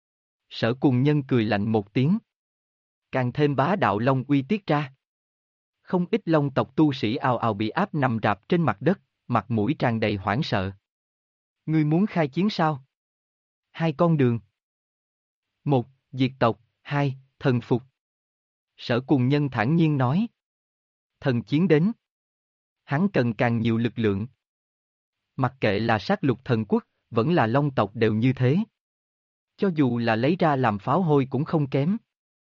Sở Cùng Nhân cười lạnh một tiếng. Càng thêm bá đạo long uy tiết ra. Không ít long tộc tu sĩ ào ào bị áp nằm rạp trên mặt đất, mặt mũi tràn đầy hoảng sợ. Ngươi muốn khai chiến sao? Hai con đường. Một, diệt tộc, hai, thần phục. Sở Cùng Nhân thản nhiên nói. Thần chiến đến. Hắn cần càng nhiều lực lượng. Mặc kệ là sát lục thần quốc, vẫn là long tộc đều như thế. Cho dù là lấy ra làm pháo hôi cũng không kém.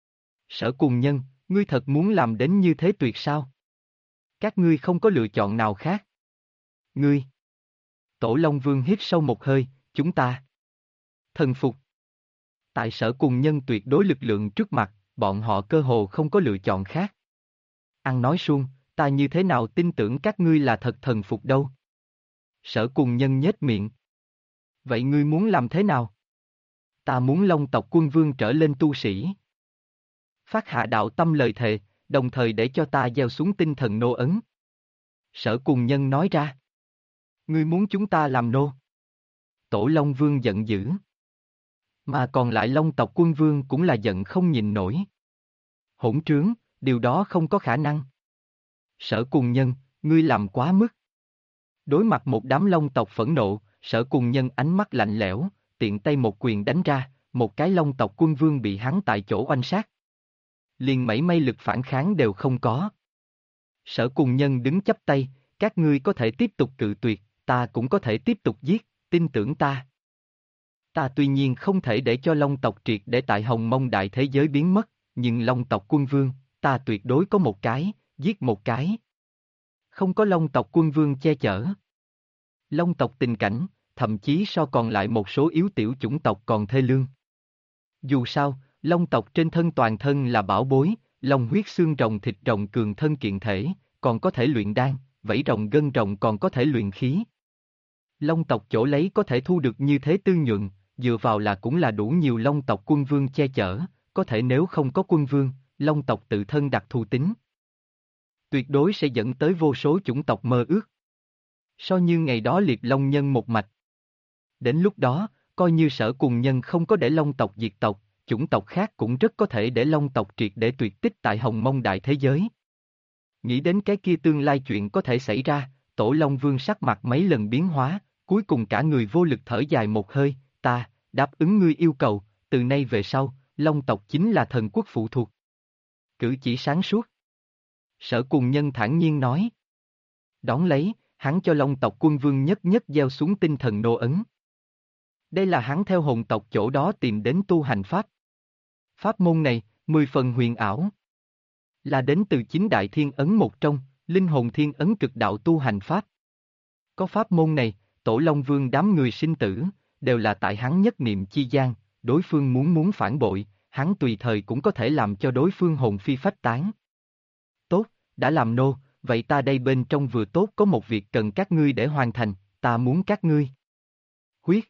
Sở Cùng Nhân, ngươi thật muốn làm đến như thế tuyệt sao? Các ngươi không có lựa chọn nào khác. Ngươi. Tổ Long Vương hít sâu một hơi, chúng ta. Thần phục. Tại Sở Cùng Nhân tuyệt đối lực lượng trước mặt, bọn họ cơ hồ không có lựa chọn khác. Ăn nói suông, ta như thế nào tin tưởng các ngươi là thật thần phục đâu? Sở Cùng Nhân nhếch miệng. Vậy ngươi muốn làm thế nào? Ta muốn Long tộc quân vương trở lên tu sĩ. Phát hạ đạo tâm lời thề, đồng thời để cho ta gieo xuống tinh thần nô ấn. Sở Cùng Nhân nói ra. Ngươi muốn chúng ta làm nô? Tổ Long Vương giận dữ. Mà còn lại Long tộc quân vương cũng là giận không nhìn nổi. Hỗn trướng, điều đó không có khả năng. Sở Cùng Nhân, ngươi làm quá mức. Đối mặt một đám Long tộc phẫn nộ, Sở Cùng Nhân ánh mắt lạnh lẽo, tiện tay một quyền đánh ra, một cái Long tộc quân vương bị hắn tại chỗ oanh sát. Liền mảy may lực phản kháng đều không có. Sở Cùng Nhân đứng chắp tay, các ngươi có thể tiếp tục cự tuyệt, ta cũng có thể tiếp tục giết, tin tưởng ta. Ta tuy nhiên không thể để cho Long tộc triệt để tại Hồng Mông đại thế giới biến mất, nhưng Long tộc quân vương, ta tuyệt đối có một cái, giết một cái. Không có Long tộc quân vương che chở. Long tộc tình cảnh, thậm chí so còn lại một số yếu tiểu chủng tộc còn thê lương. Dù sao, Long tộc trên thân toàn thân là bảo bối, long huyết xương rồng thịt rồng cường thân kiện thể, còn có thể luyện đan, vảy rồng gân rồng còn có thể luyện khí. Long tộc chỗ lấy có thể thu được như thế tư nhuận, dựa vào là cũng là đủ nhiều Long tộc quân vương che chở, có thể nếu không có quân vương, Long tộc tự thân đặc thù tính. Tuyệt đối sẽ dẫn tới vô số chủng tộc mơ ước. So như ngày đó liệt Long nhân một mạch. Đến lúc đó, coi như Sở Cùng Nhân không có để Long tộc diệt tộc, chủng tộc khác cũng rất có thể để Long tộc triệt để tuyệt tích tại Hồng Mông đại thế giới. Nghĩ đến cái kia tương lai chuyện có thể xảy ra, Tổ Long Vương sắc mặt mấy lần biến hóa, cuối cùng cả người vô lực thở dài một hơi, ta, đáp ứng ngươi yêu cầu, từ nay về sau, Long tộc chính là thần quốc phụ thuộc. Cử chỉ sáng suốt. Sở Cùng Nhân thản nhiên nói. Đón lấy, hắn cho Long tộc quân vương nhất nhất gieo xuống tinh thần nô ấn. Đây là hắn theo hồn tộc chỗ đó tìm đến tu hành pháp. Pháp môn này, 10 phần huyền ảo. Là đến từ chính đại thiên ấn một trong, linh hồn thiên ấn cực đạo tu hành pháp. Có pháp môn này, Tổ Long Vương đám người sinh tử, đều là tại hắn nhất niệm chi gian, đối phương muốn phản bội, hắn tùy thời cũng có thể làm cho đối phương hồn phi phách tán. Tốt, đã làm nô, vậy ta đây bên trong vừa tốt có một việc cần các ngươi để hoàn thành, ta muốn các ngươi. Huyết.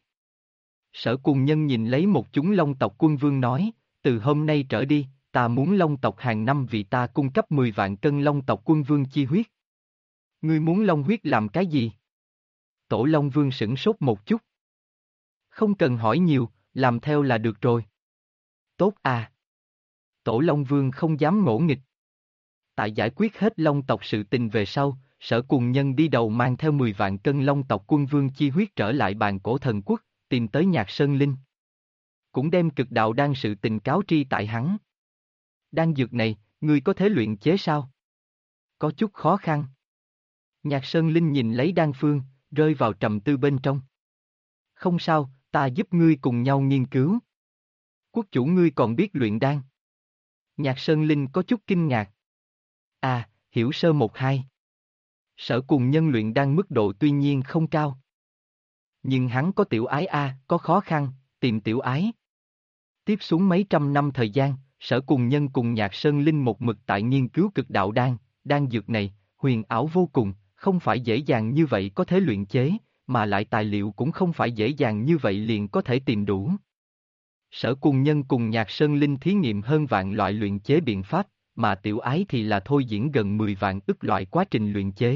Sở Cùng Nhân nhìn lấy một chúng Long tộc quân vương nói, từ hôm nay trở đi, ta muốn Long tộc hàng năm vì ta cung cấp 10 vạn cân Long tộc quân vương chi huyết. Ngươi muốn Long huyết làm cái gì? Tổ Long Vương sửng sốt một chút. Không cần hỏi nhiều, làm theo là được rồi. Tốt à. Tổ Long Vương không dám ngỗ nghịch. Tại giải quyết hết Long tộc sự tình về sau, Sở Cùng Nhân đi đầu mang theo 10 vạn cân Long tộc quân vương chi huyết trở lại bàn cổ thần quốc, tìm tới Nhạc Sơn Linh. Cũng đem cực đạo đan sự tình cáo tri tại hắn. Đan dược này, ngươi có thể luyện chế sao? Có chút khó khăn. Nhạc Sơn Linh nhìn lấy đan phương, rơi vào trầm tư bên trong. Không sao, ta giúp ngươi cùng nhau nghiên cứu. Quốc chủ ngươi còn biết luyện đan. Nhạc Sơn Linh có chút kinh ngạc. À, hiểu sơ một hai. Sở Cùng Nhân luyện đan mức độ tuy nhiên không cao. Nhưng hắn có tiểu ái có khó khăn, tìm tiểu ái. Tiếp xuống mấy trăm năm thời gian, Sở Cùng Nhân cùng Nhạc Sơn Linh một mực tại nghiên cứu cực đạo đan, đan dược này, huyền ảo vô cùng, không phải dễ dàng như vậy có thể luyện chế, mà lại tài liệu cũng không phải dễ dàng như vậy liền có thể tìm đủ. Sở Cùng Nhân cùng Nhạc Sơn Linh thí nghiệm hơn vạn loại luyện chế biện pháp, mà tiểu ái thì là thôi diễn gần 10 vạn ức loại quá trình luyện chế.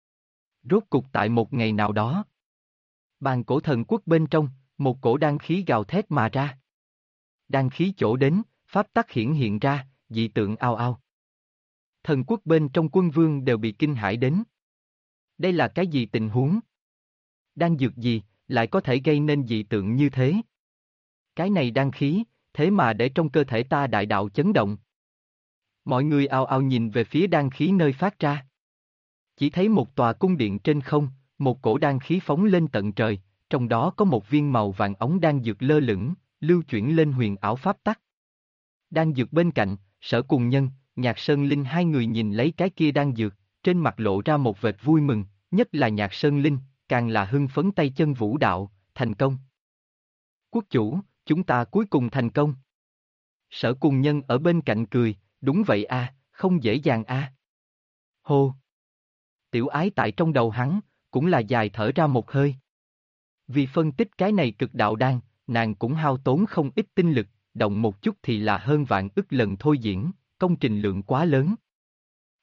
Rốt cục tại một ngày nào đó, bàn cổ thần quốc bên trong, một cổ đan khí gào thét mà ra. Đan khí chỗ đến, pháp tắc hiển hiện ra, dị tượng ao ao. Thần quốc bên trong quân vương đều bị kinh hãi đến. Đây là cái gì tình huống? Đan dược gì, lại có thể gây nên dị tượng như thế? Cái này đan khí, thế mà để trong cơ thể ta đại đạo chấn động. Mọi người ao ao nhìn về phía đan khí nơi phát ra. Chỉ thấy một tòa cung điện trên không, một cổ đan khí phóng lên tận trời, trong đó có một viên màu vàng óng đan dược lơ lửng, lưu chuyển lên huyền ảo pháp tắc. Đan dược bên cạnh, Sở Cùng Nhân, Nhạc Sơn Linh hai người nhìn lấy cái kia đan dược, trên mặt lộ ra một vệt vui mừng, nhất là Nhạc Sơn Linh, càng là hưng phấn tay chân vũ đạo, thành công. Quốc chủ, chúng ta cuối cùng thành công. Sở Cùng Nhân ở bên cạnh cười, đúng vậy không dễ dàng Hô! Tiểu ái tại trong đầu hắn, cũng là dài thở ra một hơi. Vì phân tích cái này cực đạo đan, nàng cũng hao tốn không ít tinh lực, động một chút thì là hơn vạn ức lần thôi diễn, công trình lượng quá lớn.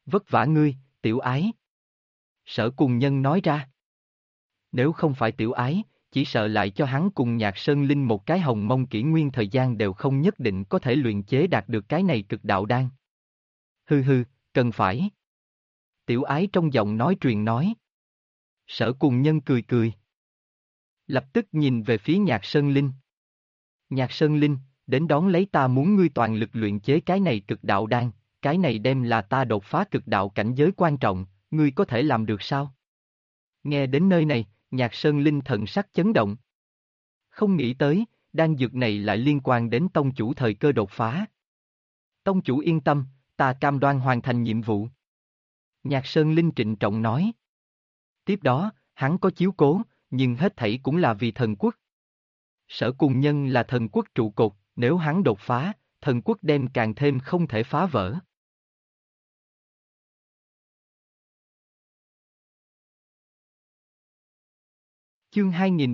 Vất vả ngươi, tiểu ái. Sở Cùng Nhân nói ra. Nếu không phải tiểu ái, chỉ sợ lại cho hắn cùng Nhạc Sơn Linh một cái hồng mông kỷ nguyên thời gian đều không nhất định có thể luyện chế đạt được cái này cực đạo đan. Hừ hừ, cần phải. Tiểu ái trong giọng nói truyền nói. Sở Cùng Nhân cười cười. Lập tức nhìn về phía Nhạc Sơn Linh. Nhạc Sơn Linh, đến đón lấy ta muốn ngươi toàn lực luyện chế cái này cực đạo đan, cái này đem là ta đột phá cực đạo cảnh giới quan trọng, ngươi có thể làm được sao? Nghe đến nơi này, Nhạc Sơn Linh thần sắc chấn động. Không nghĩ tới, đan dược này lại liên quan đến tông chủ thời cơ đột phá. Tông chủ yên tâm, ta cam đoan hoàn thành nhiệm vụ. Nhạc Sơn Linh trịnh trọng nói. Tiếp đó, hắn có chiếu cố, nhưng hết thảy cũng là vì thần quốc. Sở Cùng Nhân là thần quốc trụ cột, nếu hắn đột phá, thần quốc đem càng thêm không thể phá vỡ. Chương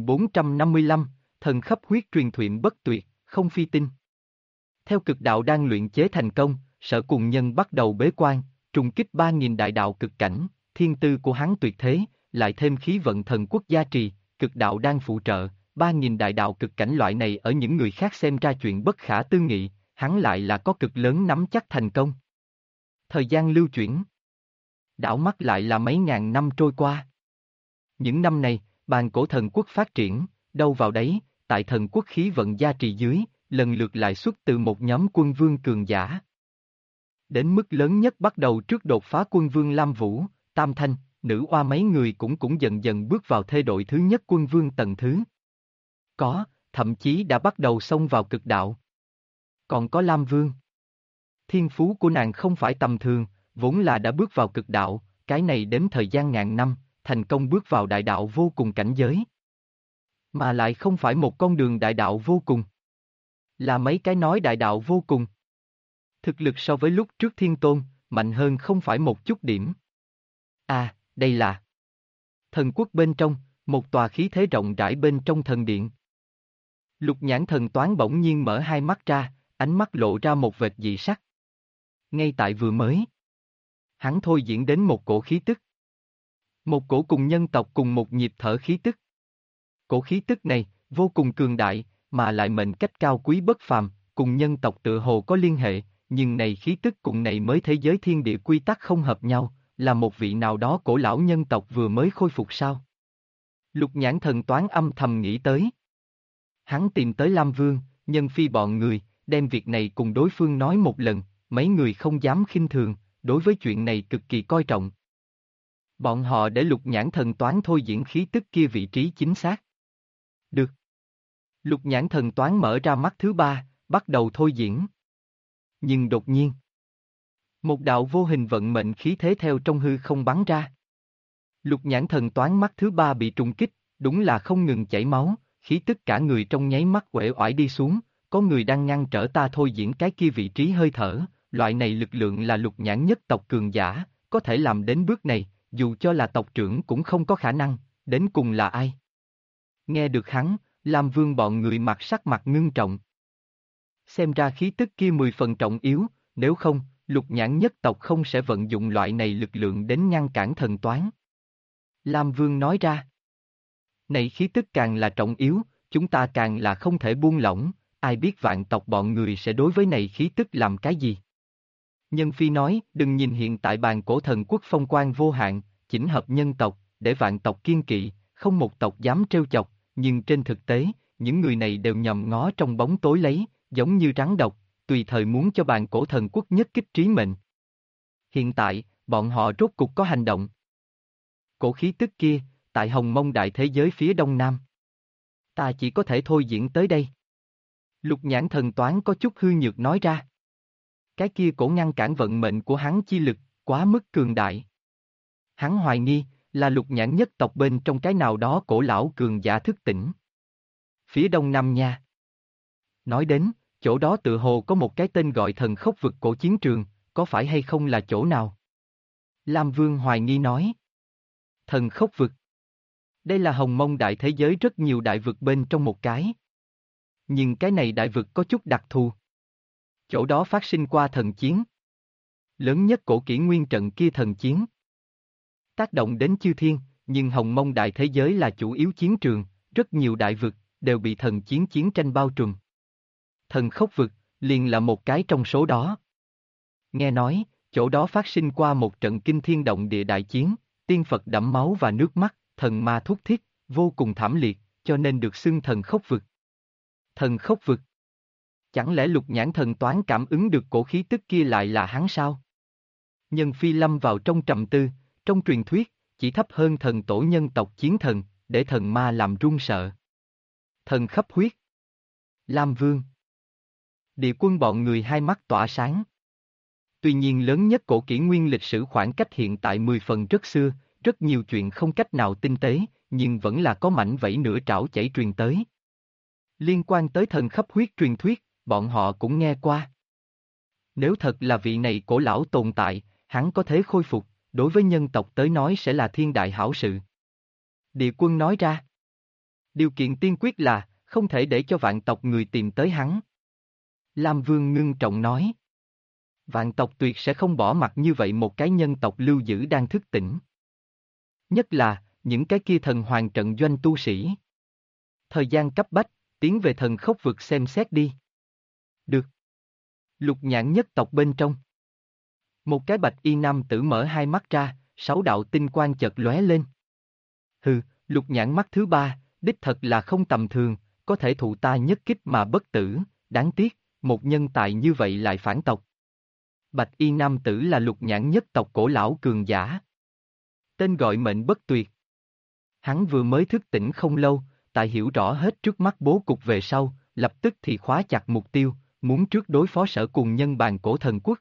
2455, thần khắp huyết truyền thuyện bất tuyệt, không phi tinh. Theo cực đạo đang luyện chế thành công, Sở Cùng Nhân bắt đầu bế quan, trùng kích 3.000 đại đạo cực cảnh, thiên tư của hắn tuyệt thế, lại thêm khí vận thần quốc gia trì, cực đạo đang phụ trợ, 3.000 đại đạo cực cảnh loại này ở những người khác xem ra chuyện bất khả tư nghị, hắn lại là có cực lớn nắm chắc thành công. Thời gian lưu chuyển. Đảo mắt lại là mấy ngàn năm trôi qua. Những năm này, bàn cổ thần quốc phát triển, đâu vào đấy, tại thần quốc khí vận gia trì dưới, lần lượt lại xuất từ một nhóm quân vương cường giả. Đến mức lớn nhất bắt đầu trước đột phá quân vương Lam Vũ, Tam Thanh, Nữ Oa mấy người cũng dần dần bước vào thê đội thứ nhất quân vương tầng thứ. Có, thậm chí đã bắt đầu xông vào cực đạo. Còn có Lam Vương. Thiên phú của nàng không phải tầm thường, vốn là đã bước vào cực đạo, cái này đến thời gian ngàn năm, thành công bước vào đại đạo vô cùng cảnh giới. Mà lại không phải một con đường đại đạo vô cùng. Là mấy cái nói đại đạo vô cùng. Thực lực so với lúc trước Thiên Tôn, mạnh hơn không phải một chút điểm. À, đây là thần quốc bên trong, một tòa khí thế rộng rãi bên trong thần điện. Lục Nhãn Thần Toán bỗng nhiên mở hai mắt ra, ánh mắt lộ ra một vệt dị sắc. Ngay tại vừa mới, hắn thôi diễn đến một cổ khí tức. Một cổ cùng nhân tộc cùng một nhịp thở khí tức. Cổ khí tức này, vô cùng cường đại, mà lại mệnh cách cao quý bất phàm, cùng nhân tộc tựa hồ có liên hệ, nhưng này khí tức cùng này mới thế giới thiên địa quy tắc không hợp nhau, là một vị nào đó cổ lão nhân tộc vừa mới khôi phục sao? Lục Nhãn Thần Toán âm thầm nghĩ tới. Hắn tìm tới Lam Vương, Nhân Phi bọn người, đem việc này cùng đối phương nói một lần, mấy người không dám khinh thường, đối với chuyện này cực kỳ coi trọng. Bọn họ để Lục Nhãn Thần Toán thôi diễn khí tức kia vị trí chính xác. Được. Lục Nhãn Thần Toán mở ra mắt thứ ba, bắt đầu thôi diễn. Nhưng đột nhiên, một đạo vô hình vận mệnh khí thế theo trong hư không bắn ra. Lục Nhãn Thần Toán mắt thứ ba bị trùng kích, đúng là không ngừng chảy máu, khí tức cả người trong nháy mắt uể oải đi xuống, có người đang ngăn trở ta thôi diễn cái kia vị trí hơi thở, loại này lực lượng là Lục Nhãn nhất tộc cường giả, có thể làm đến bước này, dù cho là tộc trưởng cũng không có khả năng, đến cùng là ai? Nghe được hắn, Lam Vương bọn người sắc mặt ngưng trọng. Xem ra khí tức kia 10 phần trọng yếu, nếu không, Lục Nhãn nhất tộc không sẽ vận dụng loại này lực lượng đến ngăn cản thần toán. Lam Vương nói ra. Này khí tức càng là trọng yếu, chúng ta càng là không thể buông lỏng, ai biết vạn tộc bọn người sẽ đối với này khí tức làm cái gì. Nhân Phi nói, đừng nhìn hiện tại bàn cổ thần quốc phong quang vô hạn, chỉnh hợp nhân tộc, để vạn tộc kiên kỵ, không một tộc dám trêu chọc, nhưng trên thực tế, những người này đều nhòm ngó trong bóng tối lấy, giống như rắn độc, tùy thời muốn cho bàn cổ thần quốc nhất kích trí mệnh. Hiện tại, bọn họ rốt cục có hành động. Cổ khí tức kia, tại Hồng Mông đại thế giới phía đông nam. Ta chỉ có thể thôi diễn tới đây. Lục Nhãn Thần Toán có chút hư nhược nói ra. Cái kia cổ ngăn cản vận mệnh của hắn chi lực, quá mức cường đại. Hắn hoài nghi, là Lục Nhãn nhất tộc bên trong cái nào đó cổ lão cường giả thức tỉnh. Phía đông nam nha. Nói đến, chỗ đó tự hồ có một cái tên gọi thần khốc vực cổ chiến trường, có phải hay không là chỗ nào? Lam Vương hoài nghi nói. Thần khốc vực. Đây là Hồng Mông đại thế giới rất nhiều đại vực bên trong một cái. Nhưng cái này đại vực có chút đặc thù. Chỗ đó phát sinh qua thần chiến. Lớn nhất cổ kỷ nguyên trận kia thần chiến. Tác động đến chư thiên, nhưng hồng mông đại thế giới là chủ yếu chiến trường, rất nhiều đại vực, đều bị thần chiến chiến tranh bao trùm. Thần khốc vực, liền là một cái trong số đó. Nghe nói, chỗ đó phát sinh qua một trận kinh thiên động địa đại chiến, tiên Phật đẫm máu và nước mắt, thần ma thúc thiết, vô cùng thảm liệt, cho nên được xưng thần khốc vực. Thần khốc vực. Chẳng lẽ Lục Nhãn Thần Toán cảm ứng được cổ khí tức kia lại là hắn sao? Nhân Phi lâm vào trong trầm tư, trong truyền thuyết, chỉ thấp hơn thần tổ nhân tộc chiến thần, để thần ma làm run sợ. Thần khắp huyết. Lam Vương. Địa Quân bọn người hai mắt tỏa sáng. Tuy nhiên lớn nhất cổ kỷ nguyên lịch sử khoảng cách hiện tại 10 phần rất xưa, rất nhiều chuyện không cách nào tinh tế, nhưng vẫn là có mảnh vảy nửa trảo chảy truyền tới. Liên quan tới thần khắp huyết truyền thuyết, bọn họ cũng nghe qua. Nếu thật là vị này cổ lão tồn tại, hắn có thể khôi phục, đối với nhân tộc tới nói sẽ là thiên đại hảo sự. Địa Quân nói ra. Điều kiện tiên quyết là, không thể để cho vạn tộc người tìm tới hắn. Lam Vương ngưng trọng nói. Vạn tộc tuyệt sẽ không bỏ mặc như vậy một cái nhân tộc lưu giữ đang thức tỉnh. Nhất là, những cái kia thần hoàng trận doanh tu sĩ. Thời gian cấp bách, tiến về thần khốc vực xem xét đi. Được. Lục Nhãn nhất tộc bên trong. Một cái bạch y nam tử mở hai mắt ra, 6 đạo tinh quang chợt lóe lên. Hừ, Lục Nhãn mắt thứ ba, đích thật là không tầm thường, có thể thụ ta nhất kích mà bất tử, đáng tiếc, một nhân tài như vậy lại phản tộc. Bạch y nam tử là Lục Nhãn nhất tộc cổ lão cường giả. Tên gọi mệnh bất tuyệt. Hắn vừa mới thức tỉnh không lâu, tại hiểu rõ hết trước mắt bố cục về sau, lập tức thì khóa chặt mục tiêu, muốn trước đối phó Sở Cùng Nhân bàn cổ thần quốc.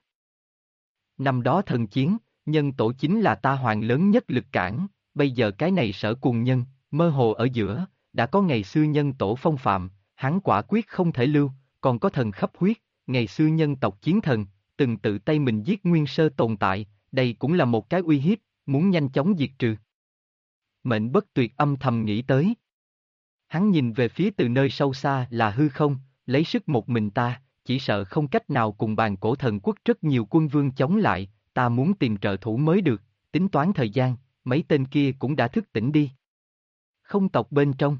Năm đó thần chiến, nhân tổ chính là ta hoàng lớn nhất lực cản, bây giờ cái này Sở Cùng Nhân, mơ hồ ở giữa, đã có ngày xưa nhân tổ phong phạm, hắn quả quyết không thể lưu, còn có thần khắp huyết, ngày xưa nhân tộc chiến thần, từng tự tay mình giết nguyên sơ tồn tại, đây cũng là một cái uy hiếp, muốn nhanh chóng diệt trừ. Mệnh bất tuyệt âm thầm nghĩ tới. Hắn nhìn về phía từ nơi sâu xa là hư không, lấy sức một mình ta, chỉ sợ không cách nào cùng bàn cổ thần quốc rất nhiều quân vương chống lại, ta muốn tìm trợ thủ mới được, tính toán thời gian, mấy tên kia cũng đã thức tỉnh đi. Không tộc bên trong.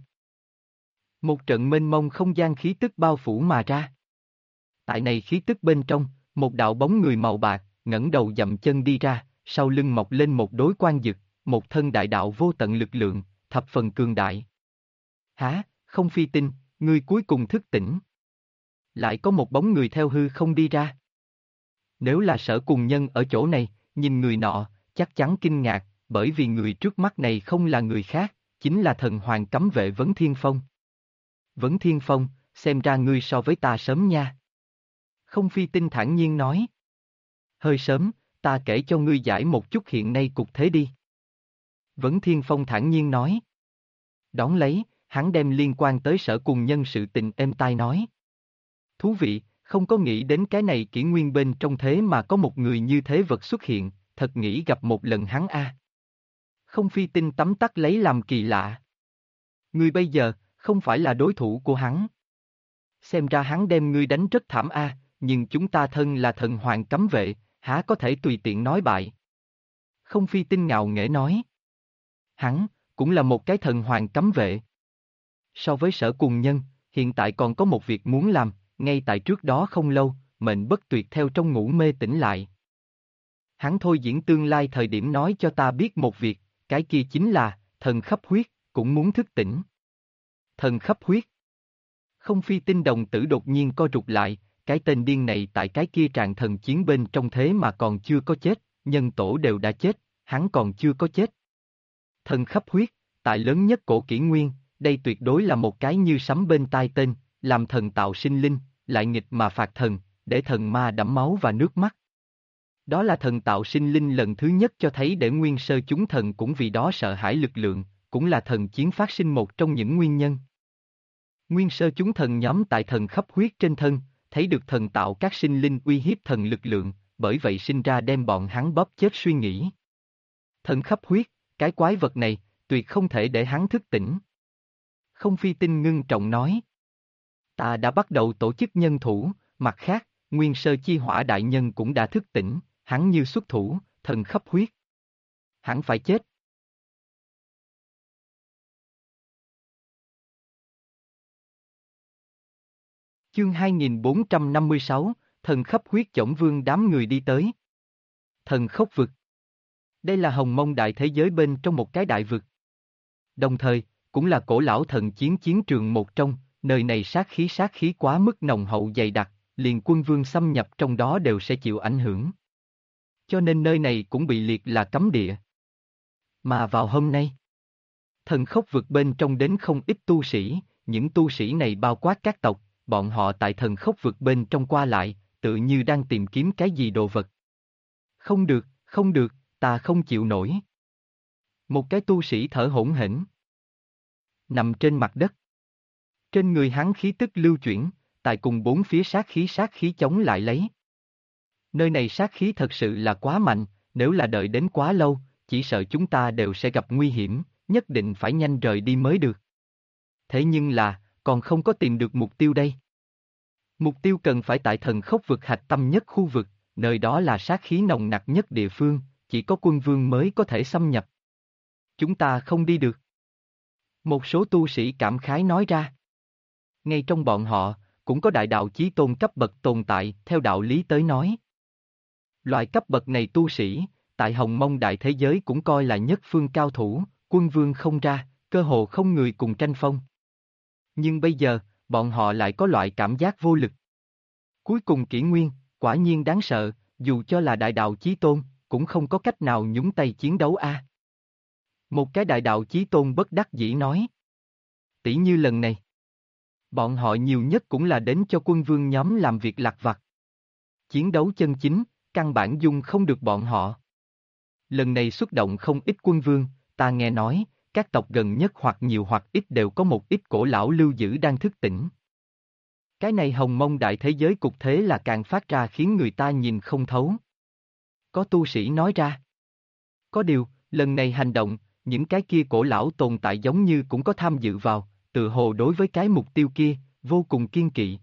Một trận mênh mông không gian khí tức bao phủ mà ra. Tại này khí tức bên trong, một đạo bóng người màu bạc, ngẩng đầu dậm chân đi ra, sau lưng mọc lên một đối quan dực, một thân đại đạo vô tận lực lượng, thập phần cường đại. Hả, không phi tin, ngươi cuối cùng thức tỉnh. Lại có một bóng người theo hư không đi ra. Nếu là Sở Cùng Nhân ở chỗ này, nhìn người nọ, chắc chắn kinh ngạc, bởi vì người trước mắt này không là người khác, chính là thần hoàng cấm vệ Vấn Thiên Phong. Vấn Thiên Phong, xem ra ngươi so với ta sớm nha. Không phi tin thản nhiên nói. Hơi sớm, ta kể cho ngươi giải một chút hiện nay cục thế đi. Vấn Thiên Phong thản nhiên nói. Đón lấy, hắn đem liên quan tới Sở Cùng Nhân sự tình êm tai nói. Thú vị, không có nghĩ đến cái này kỷ nguyên bên trong thế mà có một người như thế vật xuất hiện, thật nghĩ gặp một lần hắn a. Không phi tin tấm tắc lấy làm kỳ lạ. Ngươi bây giờ, không phải là đối thủ của hắn. Xem ra hắn đem ngươi đánh rất thảm a, nhưng chúng ta thân là thần hoàng cấm vệ, há có thể tùy tiện nói bại. Không phi tin ngạo nghễ nói. Hắn, cũng là một cái thần hoàng cấm vệ. So với Sở Cùng Nhân, hiện tại còn có một việc muốn làm, ngay tại trước đó không lâu, mệnh bất tuyệt theo trong ngủ mê tỉnh lại. Hắn thôi diễn tương lai thời điểm nói cho ta biết một việc, cái kia chính là, thần khắp huyết, cũng muốn thức tỉnh. Thần khắp huyết. Không phi tin đồng tử đột nhiên co rụt lại, cái tên điên này tại cái kia tràng thần chiến bên trong thế mà còn chưa có chết, nhân tổ đều đã chết, hắn còn chưa có chết. Thần khắp huyết, tại lớn nhất cổ kỷ nguyên, đây tuyệt đối là một cái như sấm bên tai tên, làm thần tạo sinh linh, lại nghịch mà phạt thần, để thần ma đẫm máu và nước mắt. Đó là thần tạo sinh linh lần thứ nhất cho thấy để nguyên sơ chúng thần cũng vì đó sợ hãi lực lượng, cũng là thần chiến phát sinh một trong những nguyên nhân. Nguyên sơ chúng thần nhóm tại thần khắp huyết trên thân, thấy được thần tạo các sinh linh uy hiếp thần lực lượng, bởi vậy sinh ra đem bọn hắn bóp chết suy nghĩ. Thần khắp huyết, cái quái vật này, tuyệt không thể để hắn thức tỉnh. Không phi tin ngưng trọng nói. Ta đã bắt đầu tổ chức nhân thủ, mặt khác, nguyên sơ chi hỏa đại nhân cũng đã thức tỉnh, hắn như xuất thủ, thần khắp huyết. Hắn phải chết. Chương 2456, thần khắp huyết chổng vương đám người đi tới. Thần khốc vực. Đây là hồng mông đại thế giới bên trong một cái đại vực. Đồng thời, cũng là cổ lão thần chiến trường một trong, nơi này sát khí quá mức nồng hậu dày đặc, liền quân vương xâm nhập trong đó đều sẽ chịu ảnh hưởng. Cho nên nơi này cũng bị liệt là cấm địa. Mà vào hôm nay, thần khốc vực bên trong đến không ít tu sĩ, những tu sĩ này bao quát các tộc, bọn họ tại thần khốc vực bên trong qua lại, tự như đang tìm kiếm cái gì đồ vật. Không được, ta không chịu nổi. Một cái tu sĩ thở hổn hển, nằm trên mặt đất. Trên người hắn khí tức lưu chuyển, tại cùng bốn phía sát khí chống lại lấy. Nơi này sát khí thật sự là quá mạnh, nếu là đợi đến quá lâu, chỉ sợ chúng ta đều sẽ gặp nguy hiểm, nhất định phải nhanh rời đi mới được. Thế nhưng là, còn không có tìm được mục tiêu đây. Mục tiêu cần phải tại thần khốc vực hạch tâm nhất khu vực, nơi đó là sát khí nồng nặc nhất địa phương, chỉ có quân vương mới có thể xâm nhập. Chúng ta không đi được. Một số tu sĩ cảm khái nói ra. Ngay trong bọn họ, cũng có đại đạo chí tôn cấp bậc tồn tại, theo đạo lý tới nói. Loại cấp bậc này tu sĩ, tại hồng mông đại thế giới cũng coi là nhất phương cao thủ, quân vương không ra, cơ hồ không người cùng tranh phong. Nhưng bây giờ, bọn họ lại có loại cảm giác vô lực. Cuối cùng Kỷ Nguyên, quả nhiên đáng sợ, dù cho là đại đạo chí tôn, cũng không có cách nào nhúng tay chiến đấu a. Một cái đại đạo chí tôn bất đắc dĩ nói. Tỷ như lần này, bọn họ nhiều nhất cũng là đến cho quân vương nhóm làm việc lặt vặt. Chiến đấu chân chính, căn bản dung không được bọn họ. Lần này xuất động không ít quân vương, ta nghe nói, các tộc gần nhất hoặc nhiều hoặc ít đều có một ít cổ lão lưu giữ đang thức tỉnh. Cái này hồng mông đại thế giới cục thế là càng phát ra khiến người ta nhìn không thấu. Có tu sĩ nói ra. Có điều, lần này hành động, những cái kia cổ lão tồn tại giống như cũng có tham dự vào, tự hồ đối với cái mục tiêu kia, vô cùng kiên kỵ.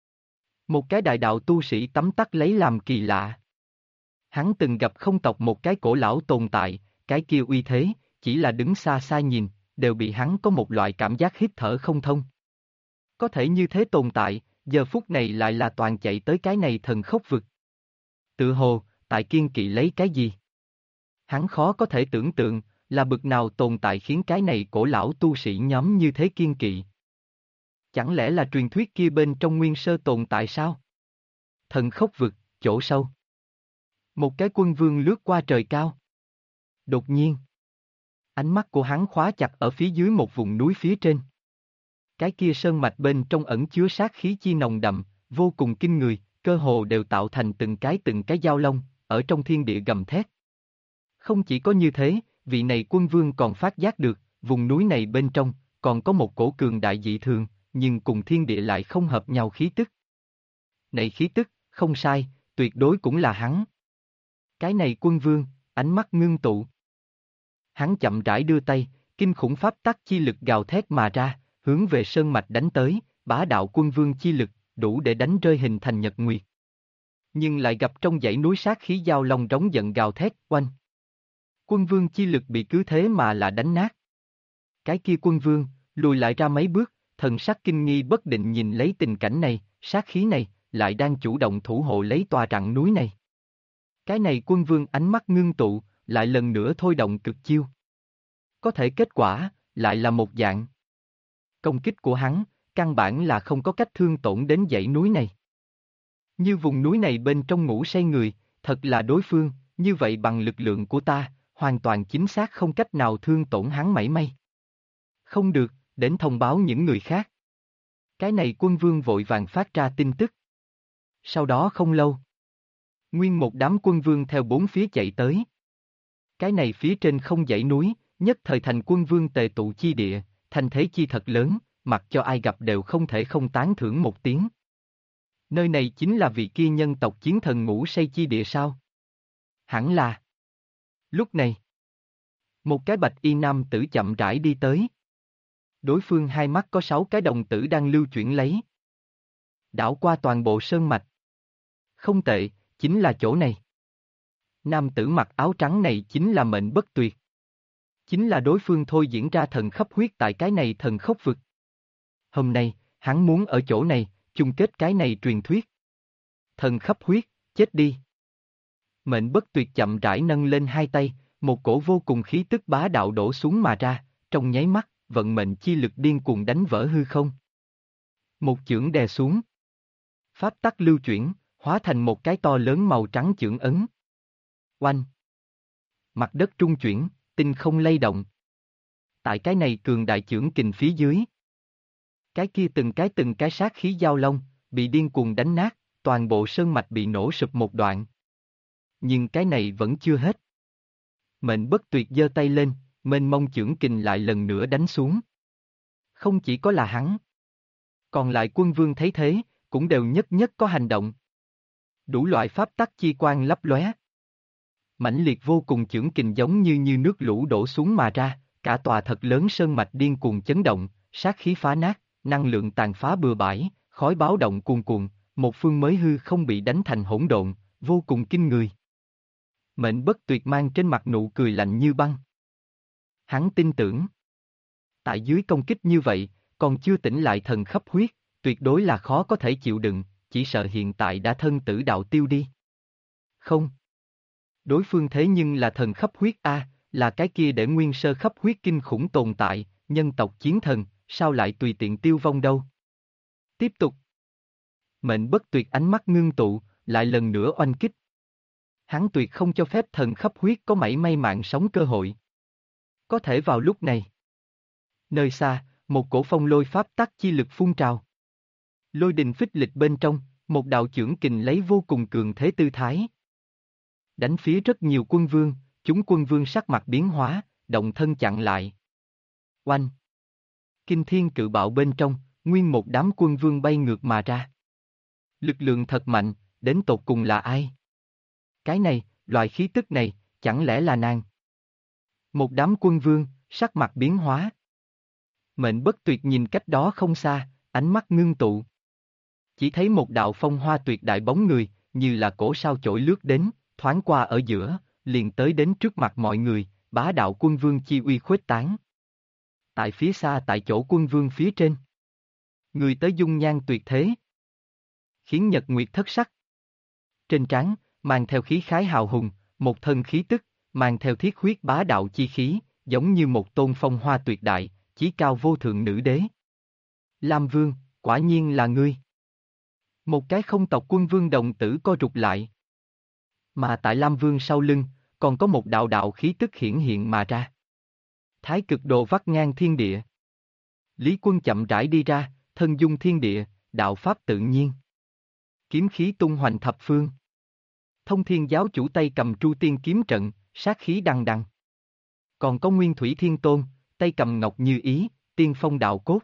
Một cái đại đạo tu sĩ tấm tắc lấy làm kỳ lạ. Hắn từng gặp không tộc một cái cổ lão tồn tại, cái kia uy thế, chỉ là đứng xa xa nhìn, đều bị hắn có một loại cảm giác hít thở không thông. Có thể như thế tồn tại, giờ phút này lại là toàn chạy tới cái này thần khốc vực. Tự hồ, tại kiên kỵ lấy cái gì? Hắn khó có thể tưởng tượng, là bực nào tồn tại khiến cái này cổ lão tu sĩ nhóm như thế kiên kỵ. Chẳng lẽ là truyền thuyết kia bên trong nguyên sơ tồn tại sao? Thần khốc vực, chỗ sâu. Một cái quân vương lướt qua trời cao. Đột nhiên, ánh mắt của hắn khóa chặt ở phía dưới một vùng núi phía trên. Cái kia sơn mạch bên trong ẩn chứa sát khí chi nồng đậm, vô cùng kinh người, cơ hồ đều tạo thành từng cái dao long, ở trong thiên địa gầm thét. Không chỉ có như thế, vị này quân vương còn phát giác được, vùng núi này bên trong, còn có một cổ cường đại dị thường, nhưng cùng thiên địa lại không hợp nhau khí tức. Này khí tức, không sai, tuyệt đối cũng là hắn. Cái này quân vương, ánh mắt ngưng tụ. Hắn chậm rãi đưa tay, kinh khủng pháp tắc chi lực gào thét mà ra, hướng về sơn mạch đánh tới, bá đạo quân vương chi lực, đủ để đánh rơi hình thành nhật nguyệt. Nhưng lại gặp trong dãy núi sát khí giao long rống giận gào thét, oanh. Quân vương chi lực bị cứ thế mà là đánh nát. Cái kia quân vương, lùi lại ra mấy bước, thần sắc kinh nghi bất định nhìn lấy tình cảnh này, sát khí này, lại đang chủ động thủ hộ lấy tòa rặng núi này. Cái này quân vương ánh mắt ngưng tụ, lại lần nữa thôi động cực chiêu. Có thể kết quả, lại là một dạng. Công kích của hắn, căn bản là không có cách thương tổn đến dãy núi này. Như vùng núi này bên trong ngủ say người, thật là đối phương, như vậy bằng lực lượng của ta, hoàn toàn chính xác không cách nào thương tổn hắn mảy may. Không được, đến thông báo những người khác. Cái này quân vương vội vàng phát ra tin tức. Sau đó không lâu, nguyên một đám quân vương theo bốn phía chạy tới. Cái này phía trên không dãy núi, nhất thời thành quân vương tề tụ chi địa, thành thế chi thật lớn, mặc cho ai gặp đều không thể không tán thưởng một tiếng. Nơi này chính là vị kia nhân tộc chiến thần ngủ say chi địa sao? Hẳn là. Lúc này, một cái bạch y nam tử chậm rãi đi tới. Đối phương hai mắt có 6 cái đồng tử đang lưu chuyển lấy. Đảo qua toàn bộ sơn mạch. Không tệ, chính là chỗ này. Nam tử mặc áo trắng này chính là Mệnh Bất Tuyệt. Chính là đối phương thôi diễn ra thần khắp huyết tại cái này thần khốc vực. Hôm nay, hắn muốn ở chỗ này, chung kết cái này truyền thuyết. Thần khắp huyết, chết đi. Mệnh Bất Tuyệt chậm rãi nâng lên hai tay, một cổ vô cùng khí tức bá đạo đổ xuống mà ra, trong nháy mắt, vận mệnh chi lực điên cuồng đánh vỡ hư không. Một chưởng đè xuống. Pháp tắc lưu chuyển, hóa thành một cái to lớn màu trắng chưởng ấn. Oanh! Mặt đất trung chuyển, tinh không lay động. Tại cái này cường đại chưởng kình phía dưới. Cái kia từng cái sát khí giao long, bị điên cuồng đánh nát, toàn bộ sơn mạch bị nổ sụp một đoạn. Nhưng cái này vẫn chưa hết. Mệnh Bất Tuyệt giơ tay lên, mênh mông chưởng kình lại lần nữa đánh xuống. Không chỉ có là hắn. Còn lại quân vương thấy thế, cũng đều nhất nhất có hành động. Đủ loại pháp tắc chi quang lấp lóe. Mãnh liệt vô cùng chưởng kình giống như nước lũ đổ xuống mà ra, cả tòa thật lớn sơn mạch điên cuồng chấn động, sát khí phá nát, năng lượng tàn phá bừa bãi, khói báo động cuồn cuộn, một phương mới hư không bị đánh thành hỗn độn, vô cùng kinh người. Mệnh Bất Tuyệt mang trên mặt nụ cười lạnh như băng. Hắn tin tưởng. Tại dưới công kích như vậy, còn chưa tỉnh lại thần khắp huyết, tuyệt đối là khó có thể chịu đựng, chỉ sợ hiện tại đã thân tử đạo tiêu đi. Không. Đối phương thế nhưng là thần khắp huyết A, là cái kia để nguyên sơ khắp huyết kinh khủng tồn tại, nhân tộc chiến thần, sao lại tùy tiện tiêu vong đâu. Tiếp tục. Mệnh Bất Tuyệt ánh mắt ngưng tụ, lại lần nữa oanh kích. Hắn tuyệt không cho phép thần khắp huyết có mảy may mạng sống cơ hội. Có thể vào lúc này. Nơi xa, một cổ phong lôi pháp tắc chi lực phun trào. Lôi đình phích lịch bên trong, một đạo chưởng kình lấy vô cùng cường thế tư thái. Đánh phía rất nhiều quân vương, chúng quân vương sắc mặt biến hóa, động thân chặn lại. Oanh! Kinh thiên cự bạo bên trong, nguyên một đám quân vương bay ngược mà ra. Lực lượng thật mạnh, đến tột cùng là ai? Cái này, loại khí tức này, chẳng lẽ là nàng? Một đám quân vương, sắc mặt biến hóa. Mệnh Bất Tuyệt nhìn cách đó không xa, ánh mắt ngưng tụ. Chỉ thấy một đạo phong hoa tuyệt đại bóng người, như là cổ sao chổi lướt đến, thoáng qua ở giữa, liền tới đến trước mặt mọi người, bá đạo quân vương chi uy khuếch tán. Tại phía xa tại chỗ quân vương phía trên. Người tới dung nhan tuyệt thế. Khiến nhật nguyệt thất sắc. Trên trán, mang theo khí khái hào hùng, một thân khí tức, mang theo thiết huyết bá đạo chi khí, giống như một tôn phong hoa tuyệt đại, chí cao vô thượng nữ đế. Lam Vương, quả nhiên là ngươi. Một cái không tộc quân vương đồng tử co rụt lại. Mà tại Lam Vương sau lưng, còn có một đạo đạo khí tức hiển hiện mà ra. Thái cực đồ vắt ngang thiên địa. Lý Quân chậm rãi đi ra, thân dung thiên địa, đạo pháp tự nhiên. Kiếm khí tung hoành thập phương. Thông Thiên giáo chủ tay cầm Tru Tiên kiếm trận, sát khí đằng đằng. Còn có Nguyên Thủy Thiên Tôn, tay cầm ngọc như ý, tiên phong đạo cốt.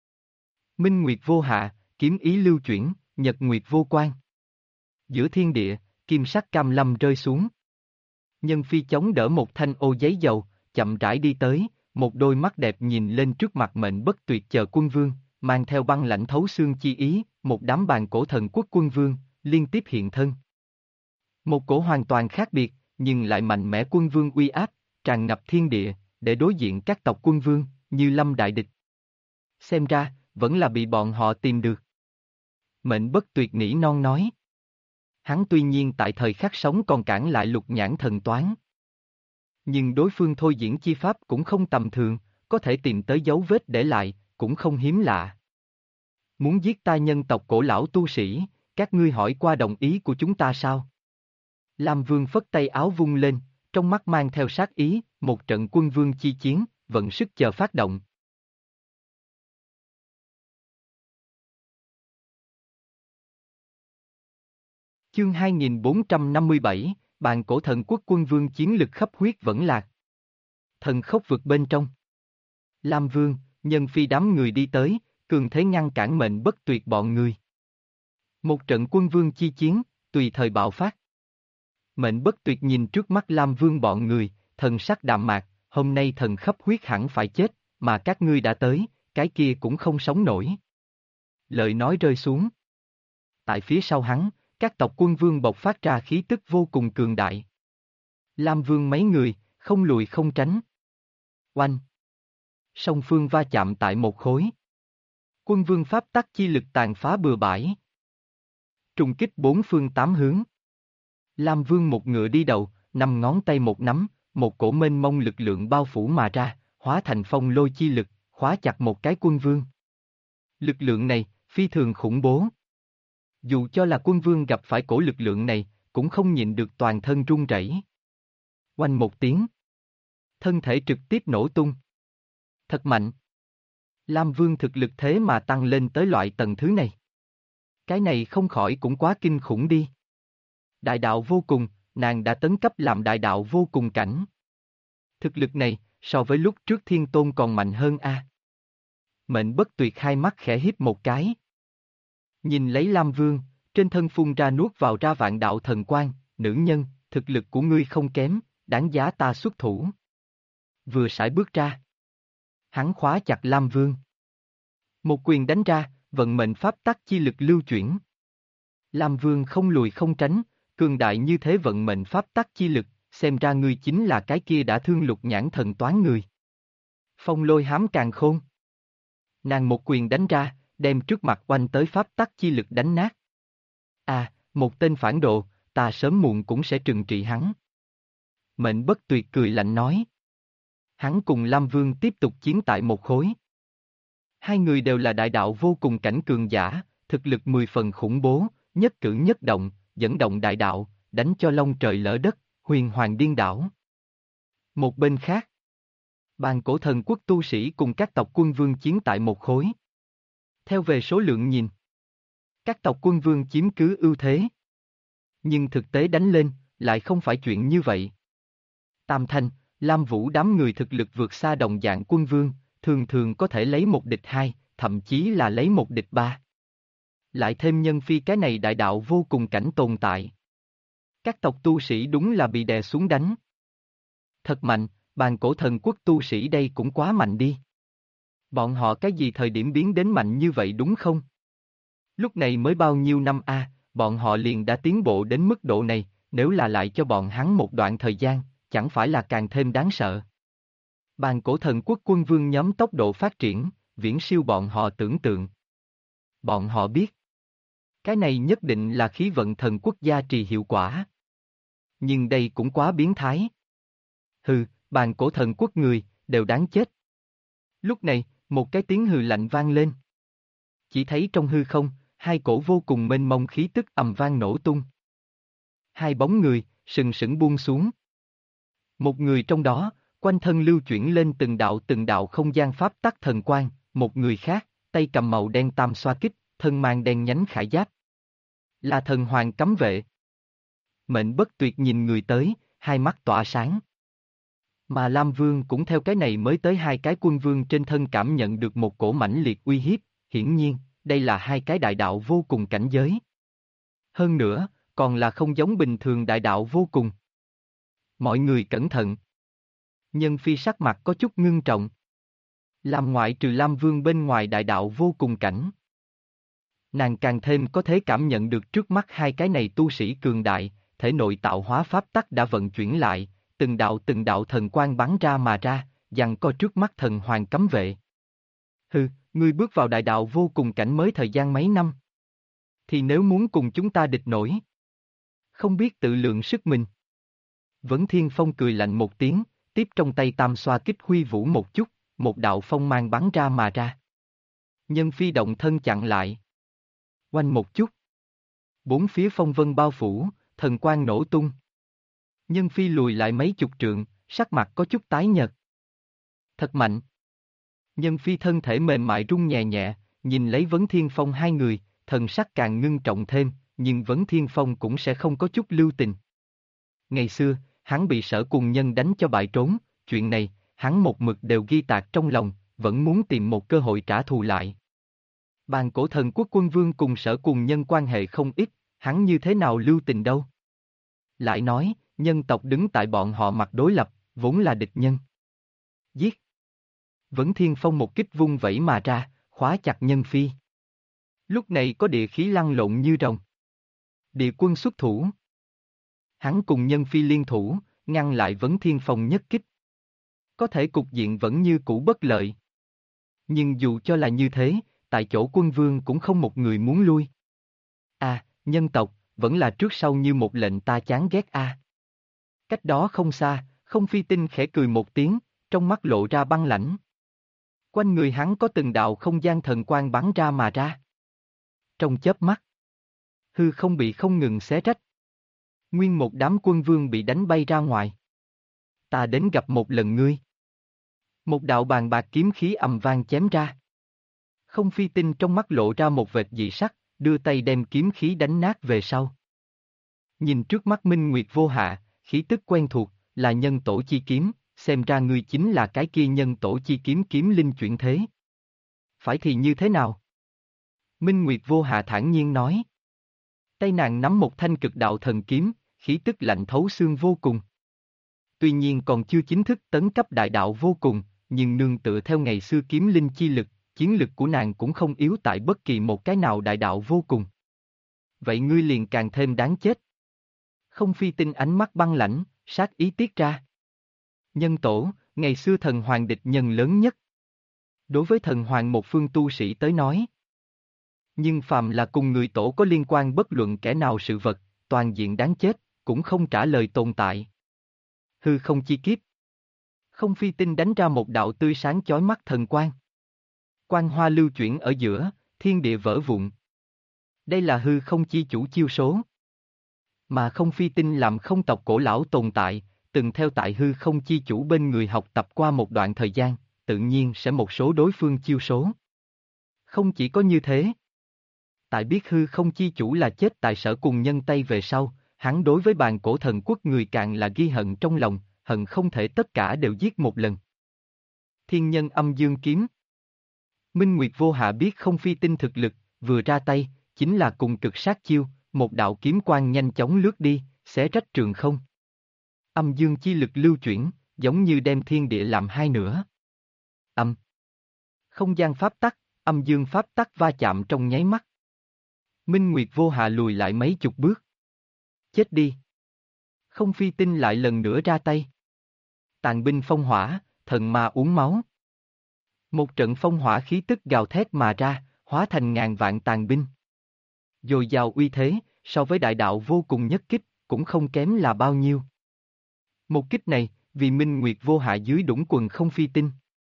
Minh Nguyệt vô hạ, kiếm ý lưu chuyển, nhật nguyệt vô quan. Giữa thiên địa, kim sắc cam lâm rơi xuống. Nhân phi chống đỡ một thanh ô giấy dầu, chậm rãi đi tới, một đôi mắt đẹp nhìn lên trước mặt Mệnh Bất Tuyệt chờ quân vương, mang theo băng lãnh thấu xương chi ý, một đám bàn cổ thần quốc quân vương, liên tiếp hiện thân. Một cổ hoàn toàn khác biệt, nhưng lại mạnh mẽ quân vương uy áp, tràn ngập thiên địa, để đối diện các tộc quân vương, như lâm đại địch. Xem ra, vẫn là bị bọn họ tìm được. Mệnh Bất Tuyệt nỉ non nói. Hắn tuy nhiên tại thời khắc sống còn cản lại lục nhãn thần toán. Nhưng đối phương thôi diễn chi pháp cũng không tầm thường, có thể tìm tới dấu vết để lại, cũng không hiếm lạ. Muốn giết ta nhân tộc cổ lão tu sĩ, các ngươi hỏi qua đồng ý của chúng ta sao? Lam Vương phất tay áo vung lên, trong mắt mang theo sát ý, một trận quân vương chi chiến, vận sức chờ phát động. Chương 2457, bàn cổ thần quốc quân vương chiến lực khắp huyết vẫn lạc. Thần khốc vực bên trong. Lam Vương, nhân phi đám người đi tới, cường thế ngăn cản Mệnh Bất Tuyệt bọn người. Một trận quân vương chi chiến, tùy thời bạo phát. Mệnh Bất Tuyệt nhìn trước mắt Lam Vương bọn người, thần sắc đạm mạc, hôm nay thần khắp huyết hẳn phải chết, mà các ngươi đã tới, cái kia cũng không sống nổi. Lời nói rơi xuống. Tại phía sau hắn, các tộc quân vương bộc phát ra khí tức vô cùng cường đại. Lam Vương mấy người, không lùi không tránh. Oanh! Song phương va chạm tại một khối. Quân vương pháp tắc chi lực tàn phá bừa bãi. Trùng kích bốn phương tám hướng. Lam Vương một ngựa đi đầu, 5 ngón tay một nắm, một cổ mênh mông lực lượng bao phủ mà ra, hóa thành phong lôi chi lực, khóa chặt một cái quân vương. Lực lượng này, phi thường khủng bố. Dù cho là quân vương gặp phải cổ lực lượng này, cũng không nhịn được toàn thân run rẩy. Oanh một tiếng. Thân thể trực tiếp nổ tung. Thật mạnh. Lam Vương thực lực thế mà tăng lên tới loại tầng thứ này. Cái này không khỏi cũng quá kinh khủng đi. Đại đạo vô cùng, nàng đã tấn cấp làm đại đạo vô cùng cảnh. Thực lực này, so với lúc trước Thiên Tôn còn mạnh hơn a. Mệnh Bất Tuyệt hai mắt khẽ híp một cái. Nhìn lấy Lam Vương, trên thân phun ra nuốt vào ra vạn đạo thần quang, nữ nhân, thực lực của ngươi không kém, đáng giá ta xuất thủ. Vừa sải bước ra. Hắn khóa chặt Lam Vương. Một quyền đánh ra, vận mệnh pháp tắc chi lực lưu chuyển. Lam Vương không lùi không tránh, cường đại như thế vận mệnh pháp tắc chi lực, xem ra ngươi chính là cái kia đã thương Lục Nhãn Thần Toán người. Phong lôi hám càn khôn. Nàng một quyền đánh ra, đem trước mặt oanh tới pháp tắc chi lực đánh nát. À, một tên phản đồ, ta sớm muộn cũng sẽ trừng trị hắn. Mệnh Bất Tuyệt cười lạnh nói. Hắn cùng Lam Vương tiếp tục chiến tại một khối. Hai người đều là đại đạo vô cùng cảnh cường giả, thực lực 10 phần khủng bố, nhất cử nhất động, dẫn động đại đạo, đánh cho long trời lỡ đất, huyền hoàng điên đảo. Một bên khác, Bàn Cổ Thần Quốc tu sĩ cùng các tộc quân vương chiến tại một khối. Theo về số lượng nhìn, các tộc quân vương chiếm cứ ưu thế. Nhưng thực tế đánh lên, lại không phải chuyện như vậy. Tam Thanh, Lam Vũ đám người thực lực vượt xa đồng dạng quân vương, thường thường có thể lấy một địch hai, thậm chí là lấy một địch ba. Lại thêm nhân phi cái này đại đạo vô cùng cảnh tồn tại. Các tộc tu sĩ đúng là bị đè xuống đánh. Thật mạnh, Bàn Cổ Thần Quốc tu sĩ đây cũng quá mạnh đi. Bọn họ cái gì thời điểm biến đến mạnh như vậy đúng không? Lúc này mới bao nhiêu năm a, bọn họ liền đã tiến bộ đến mức độ này, nếu là lại cho bọn hắn một đoạn thời gian, chẳng phải là càng thêm đáng sợ. Bàn Cổ Thần Quốc quân vương nhóm tốc độ phát triển, viễn siêu bọn họ tưởng tượng. Bọn họ biết, cái này nhất định là khí vận thần quốc gia trì hiệu quả. Nhưng đây cũng quá biến thái. Hừ, Bàn Cổ Thần Quốc người, đều đáng chết. Lúc này, một cái tiếng hừ lạnh vang lên. Chỉ thấy trong hư không, hai cổ vô cùng mênh mông khí tức ầm vang nổ tung. Hai bóng người, sừng sững buông xuống. Một người trong đó, quanh thân lưu chuyển lên từng đạo không gian pháp tắc thần quang, một người khác, tay cầm màu đen tam xoa kích, thân mang đen nhánh khải giáp. Là thần hoàng cấm vệ. Mệnh Bất Tuyệt nhìn người tới, hai mắt tỏa sáng. Mà Lam Vương cũng theo cái này mới tới hai cái quân vương trên thân cảm nhận được một cổ mãnh liệt uy hiếp, hiển nhiên, đây là hai cái đại đạo vô cùng cảnh giới. Hơn nữa, còn là không giống bình thường đại đạo vô cùng. Mọi người cẩn thận. Nhân phi sắc mặt có chút ngưng trọng. Làm ngoại trừ Lam Vương bên ngoài đại đạo vô cùng cảnh. Nàng càng thêm có thể cảm nhận được trước mắt hai cái này tu sĩ cường đại, thể nội tạo hóa pháp tắc đã vận chuyển lại, từng đạo thần quang bắn ra mà ra, giằng co trước mắt thần hoàng cấm vệ. Hừ, ngươi bước vào đại đạo vô cùng cảnh mới thời gian mấy năm. Thì nếu muốn cùng chúng ta địch nổi, không biết tự lượng sức mình. Vấn Thiên Phong cười lạnh một tiếng, tiếp trong tay tam xoa kích huy vũ một chút, một đạo phong mang bắn ra mà ra. Nhân phi động thân chặn lại. Oanh một chút. Bốn phía phong vân bao phủ, thần quang nổ tung. Nhân phi lùi lại mấy chục trượng, sắc mặt có chút tái nhợt. Thật mạnh. Nhân phi thân thể mềm mại rung nhẹ nhẹ, nhìn lấy Vấn Thiên Phong hai người, thần sắc càng ngưng trọng thêm, nhưng Vấn Thiên Phong cũng sẽ không có chút lưu tình. Ngày xưa, hắn bị Sở Cùng Nhân đánh cho bại trốn, chuyện này, hắn một mực đều ghi tạc trong lòng, vẫn muốn tìm một cơ hội trả thù lại. Bàn Cổ Thần Quốc quân vương cùng Sở Cùng Nhân quan hệ không ít, hắn như thế nào lưu tình đâu. Lại nói, nhân tộc đứng tại bọn họ mặt đối lập, vốn là địch nhân. Giết! Vấn Thiên Phong một kích vung vẩy mà ra, khóa chặt nhân phi. Lúc này có địa khí lăn lộn như rồng. Địa quân xuất thủ. Hắn cùng nhân phi liên thủ, ngăn lại Vấn Thiên Phong nhất kích. Có thể cục diện vẫn như cũ bất lợi. Nhưng dù cho là như thế, tại chỗ quân vương cũng không một người muốn lui. À, nhân tộc, vẫn là trước sau như một lệnh ta chán ghét a. Cách đó không xa, Không Phi Tinh khẽ cười một tiếng, trong mắt lộ ra băng lãnh. Quanh người hắn có từng đạo không gian thần quang bắn ra mà ra. Trong chớp mắt, hư không bị không ngừng xé rách. Nguyên một đám quân vương bị đánh bay ra ngoài. Ta đến gặp một lần ngươi. Một đạo bàn bạc kiếm khí ầm vang chém ra. Không Phi Tinh trong mắt lộ ra một vệt dị sắc, đưa tay đem kiếm khí đánh nát về sau. Nhìn trước mắt Minh Nguyệt vô hạ, khí tức quen thuộc, là nhân tổ chi kiếm, xem ra ngươi chính là cái kia nhân tổ chi kiếm kiếm linh chuyển thế. Phải thì như thế nào? Minh Nguyệt vô hạ thản nhiên nói. Tay nàng nắm một thanh cực đạo thần kiếm, khí tức lạnh thấu xương vô cùng. Tuy nhiên còn chưa chính thức tấn cấp đại đạo vô cùng, nhưng nương tựa theo ngày xưa kiếm linh chi lực, chiến lực của nàng cũng không yếu tại bất kỳ một cái nào đại đạo vô cùng. Vậy ngươi liền càng thêm đáng chết. Không Phi Tinh ánh mắt băng lãnh, sát ý tiết ra. Nhân tổ, ngày xưa thần hoàng địch nhân lớn nhất. Đối với thần hoàng một phương tu sĩ tới nói. Nhưng phàm là cùng người tổ có liên quan bất luận kẻ nào sự vật, toàn diện đáng chết, cũng không trả lời tồn tại. Hư không chi kiếp. Không Phi Tinh đánh ra một đạo tươi sáng chói mắt thần quang. Quang hoa lưu chuyển ở giữa, thiên địa vỡ vụn. Đây là hư không chi chủ chiêu số. Mà Không Phi Tinh làm không tộc cổ lão tồn tại, từng theo tại hư không chi chủ bên người học tập qua một đoạn thời gian, tự nhiên sẽ một số đối phương chiêu số. Không chỉ có như thế. Tại biết hư không chi chủ là chết tại Sở Cùng Nhân Tây về sau, hắn đối với bàn cổ thần quốc người càng là ghi hận trong lòng, hận không thể tất cả đều giết một lần. Thiên nhân âm dương kiếm. Minh Nguyệt vô hạ biết Không Phi Tinh thực lực, vừa ra tay, chính là cùng cực sát chiêu, một đạo kiếm quang nhanh chóng lướt đi, xé rách trường không. Âm dương chi lực lưu chuyển, giống như đem thiên địa làm hai nửa. Âm. Không gian pháp tắc, âm dương pháp tắc va chạm trong nháy mắt. Minh Nguyệt vô hạ lùi lại mấy chục bước. Chết đi. Không Phi Tinh lại lần nữa ra tay. Tàn binh phong hỏa, thần ma uống máu. Một trận phong hỏa khí tức gào thét mà ra, hóa thành ngàn vạn tàn binh. Dồi dào uy thế, so với đại đạo vô cùng nhất kích, cũng không kém là bao nhiêu. Một kích này, vì Minh Nguyệt vô hạ dưới đũng quần Không Phi Tinh.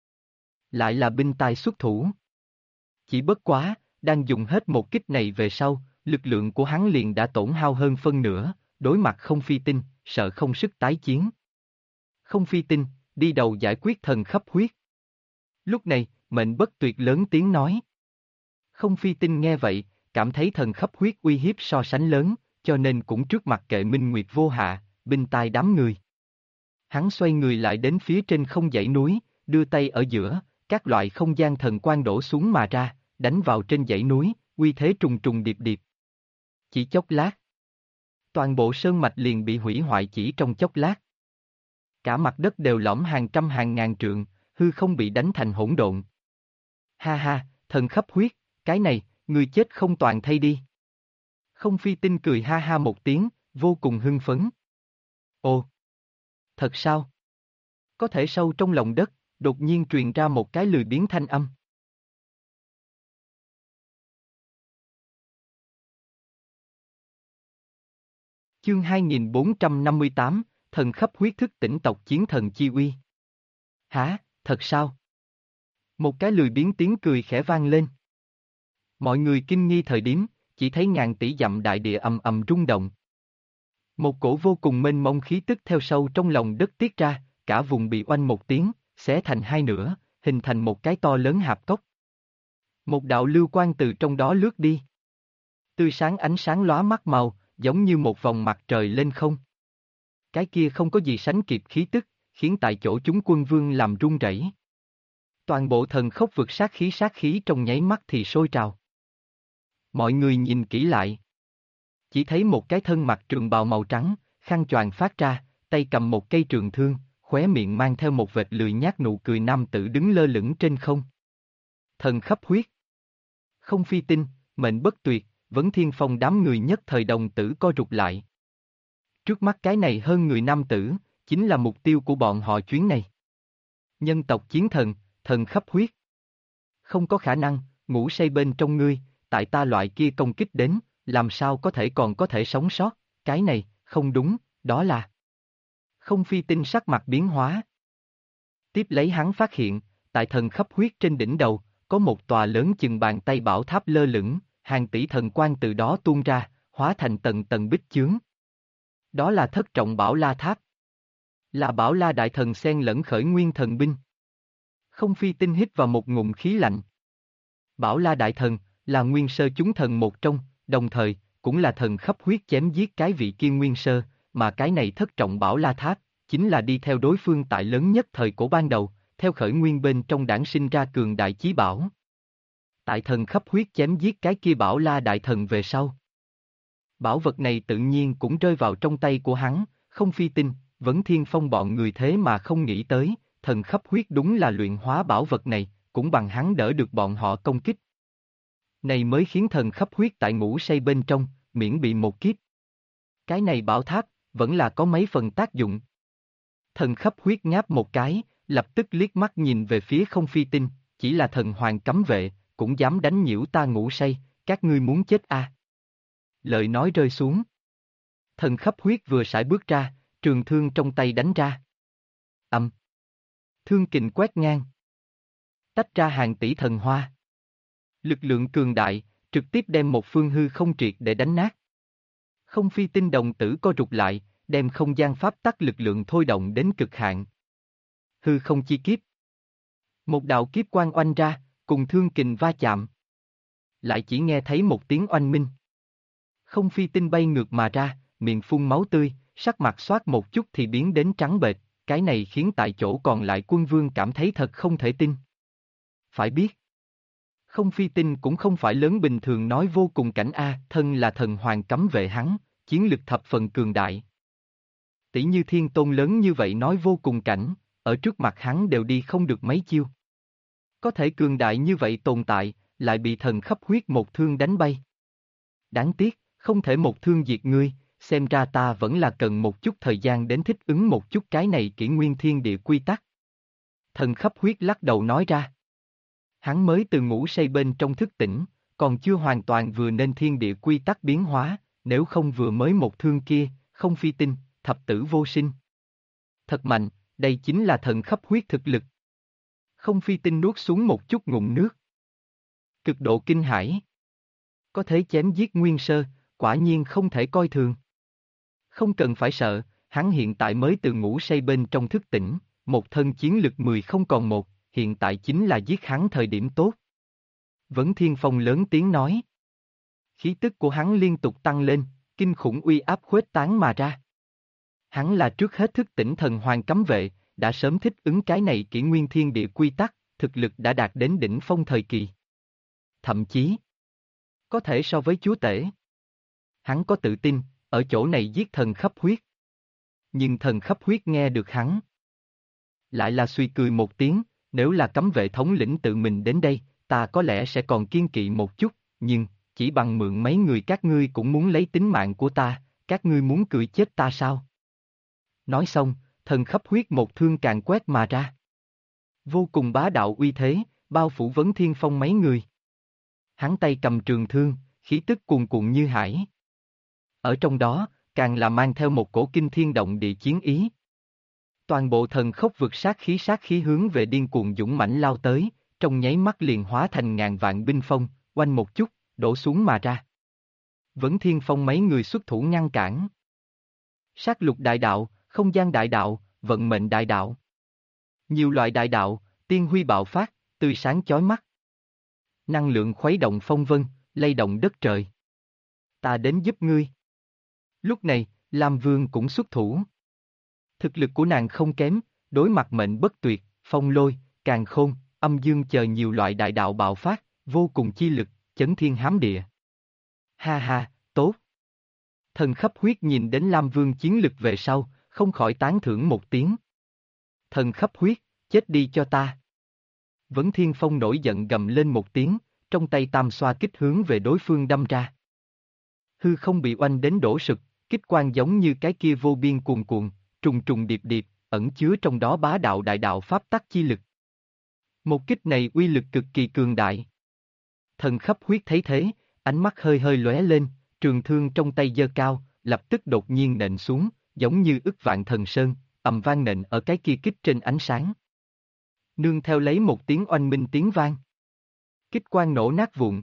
Lại là binh tài xuất thủ. Chỉ bất quá, đang dùng hết một kích này về sau, lực lượng của hắn liền đã tổn hao hơn phân nửa, đối mặt Không Phi Tinh, sợ không sức tái chiến. Không Phi Tinh, đi đầu giải quyết thần khắp huyết. Lúc này, mệnh bất tuyệt lớn tiếng nói. Không Phi Tinh nghe vậy, cảm thấy thần khắp huyết uy hiếp so sánh lớn, cho nên cũng trước mặt kệ Minh Nguyệt vô hạ, binh tai đám người. Hắn xoay người lại đến phía trên không dãy núi, đưa tay ở giữa, các loại không gian thần quang đổ xuống mà ra, đánh vào trên dãy núi, uy thế trùng trùng điệp điệp. Chỉ chốc lát, toàn bộ sơn mạch liền bị hủy hoại chỉ trong chốc lát. Cả mặt đất đều lõm hàng trăm hàng ngàn trượng, hư không bị đánh thành hỗn độn. Ha ha, thần khắp huyết, cái này, người chết không toàn thay đi. Không Phi Tinh cười ha ha một tiếng, vô cùng hưng phấn. Ồ! Thật sao? Có thể sâu trong lòng đất, đột nhiên truyền ra một cái lười biếng thanh âm. Chương 2458, thần khắp huyết thức tỉnh tộc chiến thần chi uy. Hả, thật sao? Một cái lười biếng tiếng cười khẽ vang lên. Mọi người kinh nghi thời điểm, chỉ thấy ngàn tỷ dặm đại địa ầm ầm rung động. Một cổ vô cùng mênh mông khí tức theo sâu trong lòng đất tiết ra, cả vùng bị oanh một tiếng, xé thành hai nửa, hình thành một cái to lớn hạp cốc. Một đạo lưu quang từ trong đó lướt đi. Tươi sáng ánh sáng lóa mắt màu, giống như một vòng mặt trời lên không. Cái kia không có gì sánh kịp khí tức, khiến tại chỗ chúng quân vương làm run rẩy. Toàn bộ thần khốc vực sát khí trong nháy mắt thì sôi trào. Mọi người nhìn kỹ lại. Chỉ thấy một cái thân mặc trường bào màu trắng, khăn choàng phát ra, tay cầm một cây trường thương, khóe miệng mang theo một vệt lười nhác nụ cười nam tử đứng lơ lửng trên không. Thần khắp huyết. Không Phi Tinh, mệnh bất tuyệt, Vấn Thiên Phong đám người nhất thời đồng tử co rụt lại. Trước mắt cái này hơn người nam tử, chính là mục tiêu của bọn họ chuyến này. Nhân tộc chiến thần, thần khắp huyết. Không có khả năng, ngủ say bên trong ngươi, tại ta loại kia công kích đến, làm sao còn có thể sống sót, cái này, không đúng, đó là... Không Phi Tinh sắc mặt biến hóa. Tiếp lấy hắn phát hiện, tại thần khắp huyết trên đỉnh đầu, có một tòa lớn chừng bàn tay bảo tháp lơ lửng, hàng tỷ thần quang từ đó tuôn ra, hóa thành tầng tầng bích chướng. Đó là thất trọng bảo la tháp. Là bảo la đại thần xen lẫn khởi nguyên thần binh. Không Phi Tinh hít vào một ngụm khí lạnh. Bảo la đại thần, là nguyên sơ chúng thần một trong, đồng thời, cũng là thần khắp huyết chém giết cái vị kia nguyên sơ, mà cái này thất trọng bảo la tháp, chính là đi theo đối phương tại lớn nhất thời cổ ban đầu, theo khởi nguyên bên trong đản sinh ra cường đại chí bảo. Tại thần khắp huyết chém giết cái kia bảo la đại thần về sau. Bảo vật này tự nhiên cũng rơi vào trong tay của hắn, Không Phi Tinh, Vấn Thiên Phong bọn người thế mà không nghĩ tới, thần khắp huyết đúng là luyện hóa bảo vật này, cũng bằng hắn đỡ được bọn họ công kích. Này mới khiến thần khắp huyết tại ngủ say bên trong, miễn bị một kiếp. Cái này bảo tháp, vẫn là có mấy phần tác dụng. Thần khắp huyết ngáp một cái, lập tức liếc mắt nhìn về phía Không Phi Tinh, chỉ là thần hoàng cấm vệ, cũng dám đánh nhiễu ta ngủ say, các ngươi muốn chết à? Lời nói rơi xuống. Thần khắp huyết vừa sải bước ra, trường thương trong tay đánh ra. Thương kình quét ngang. Tách ra hàng tỷ thần hoa. Lực lượng cường đại, trực tiếp đem một phương hư không triệt để đánh nát. Không Phi Tinh đồng tử co rụt lại, đem không gian pháp tắc lực lượng thôi động đến cực hạn. Hư không chi kiếp. Một đạo kiếp quang oanh ra, cùng thương kình va chạm. Lại chỉ nghe thấy một tiếng oanh minh. Không Phi Tinh bay ngược mà ra, miệng phun máu tươi, sắc mặt xoát một chút thì biến đến trắng bệch, cái này khiến tại chỗ còn lại quân vương cảm thấy thật không thể tin. Phải biết, Không Phi Tinh cũng không phải lớn bình thường nói vô cùng cảnh A, thân là thần hoàng cấm vệ hắn, chiến lực thập phần cường đại. Tỷ như thiên tôn lớn như vậy nói vô cùng cảnh, ở trước mặt hắn đều đi không được mấy chiêu. Có thể cường đại như vậy tồn tại, lại bị thần khắp huyết một thương đánh bay. Đáng tiếc, không thể một thương diệt ngươi, xem ra ta vẫn là cần một chút thời gian đến thích ứng một chút cái này kỷ nguyên thiên địa quy tắc. Thần khắp huyết lắc đầu nói ra. Hắn mới từ ngủ say bên trong thức tỉnh, còn chưa hoàn toàn vừa nên thiên địa quy tắc biến hóa, nếu không vừa mới một thương kia, Không Phi Tinh, thập tử vô sinh. Thật mạnh, đây chính là thần khắp huyết thực lực. Không Phi Tinh nuốt xuống một chút ngụm nước. Cực độ kinh hãi. Có thể chém giết nguyên sơ, quả nhiên không thể coi thường. Không cần phải sợ, hắn hiện tại mới từ ngủ say bên trong thức tỉnh, một thân chiến lực 10 không còn một, hiện tại chính là giết hắn thời điểm tốt. Vấn Thiên Phong lớn tiếng nói. Khí tức của hắn liên tục tăng lên, kinh khủng uy áp khuếch tán mà ra. Hắn là trước hết thức tỉnh thần hoàng cấm vệ, đã sớm thích ứng cái này kỷ nguyên thiên địa quy tắc, thực lực đã đạt đến đỉnh phong thời kỳ. Thậm chí, có thể so với chúa tể. Hắn có tự tin, ở chỗ này giết thần khắp huyết. Nhưng thần khắp huyết nghe được hắn. Lại là suy cười một tiếng, nếu là cấm vệ thống lĩnh tự mình đến đây, ta có lẽ sẽ còn kiên kỵ một chút, nhưng, chỉ bằng mượn mấy người các ngươi cũng muốn lấy tính mạng của ta, các ngươi muốn cười chết ta sao? Nói xong, thần khắp huyết một thương càng quét mà ra. Vô cùng bá đạo uy thế, bao phủ Vấn Thiên Phong mấy người. Hắn tay cầm trường thương, khí tức cuồn cuộn như hải. Ở trong đó, càng là mang theo một cổ kinh thiên động địa chiến ý. Toàn bộ thần khốc vực sát khí hướng về điên cuồng dũng mãnh lao tới, trong nháy mắt liền hóa thành ngàn vạn binh phong, oanh một chút, đổ xuống mà ra. Vấn Thiên Phong mấy người xuất thủ ngăn cản. Sát lục đại đạo, không gian đại đạo, vận mệnh đại đạo. Nhiều loại đại đạo, tiên huy bạo phát, tươi sáng chói mắt. Năng lượng khuấy động phong vân, lay động đất trời. Ta đến giúp ngươi. Lúc này, Lam Vương cũng xuất thủ. Thực lực của nàng không kém, đối mặt mệnh bất tuyệt, phong lôi, càn khôn, âm dương chờ nhiều loại đại đạo bạo phát, vô cùng chi lực, chấn thiên hám địa. Ha ha, tốt. Thần khắp huyết nhìn đến Lam Vương chiến lực về sau, không khỏi tán thưởng một tiếng. Thần khắp huyết, chết đi cho ta. Vấn Thiên Phong nổi giận gầm lên một tiếng, trong tay tam xoa kích hướng về đối phương đâm ra. Hư không bị oanh đến đổ sụp, kích quang giống như cái kia vô biên cuồn cuộn, trùng trùng điệp điệp, ẩn chứa trong đó bá đạo đại đạo pháp tắc chi lực. Một kích này uy lực cực kỳ cường đại. Thần khắp huyết thấy thế, ánh mắt hơi hơi lóe lên, trường thương trong tay giơ cao, lập tức đột nhiên nện xuống, giống như ức vạn thần sơn, ầm vang nện ở cái kia kích trên ánh sáng. Nương theo lấy một tiếng oanh minh tiếng vang. Kích quang nổ nát vụn.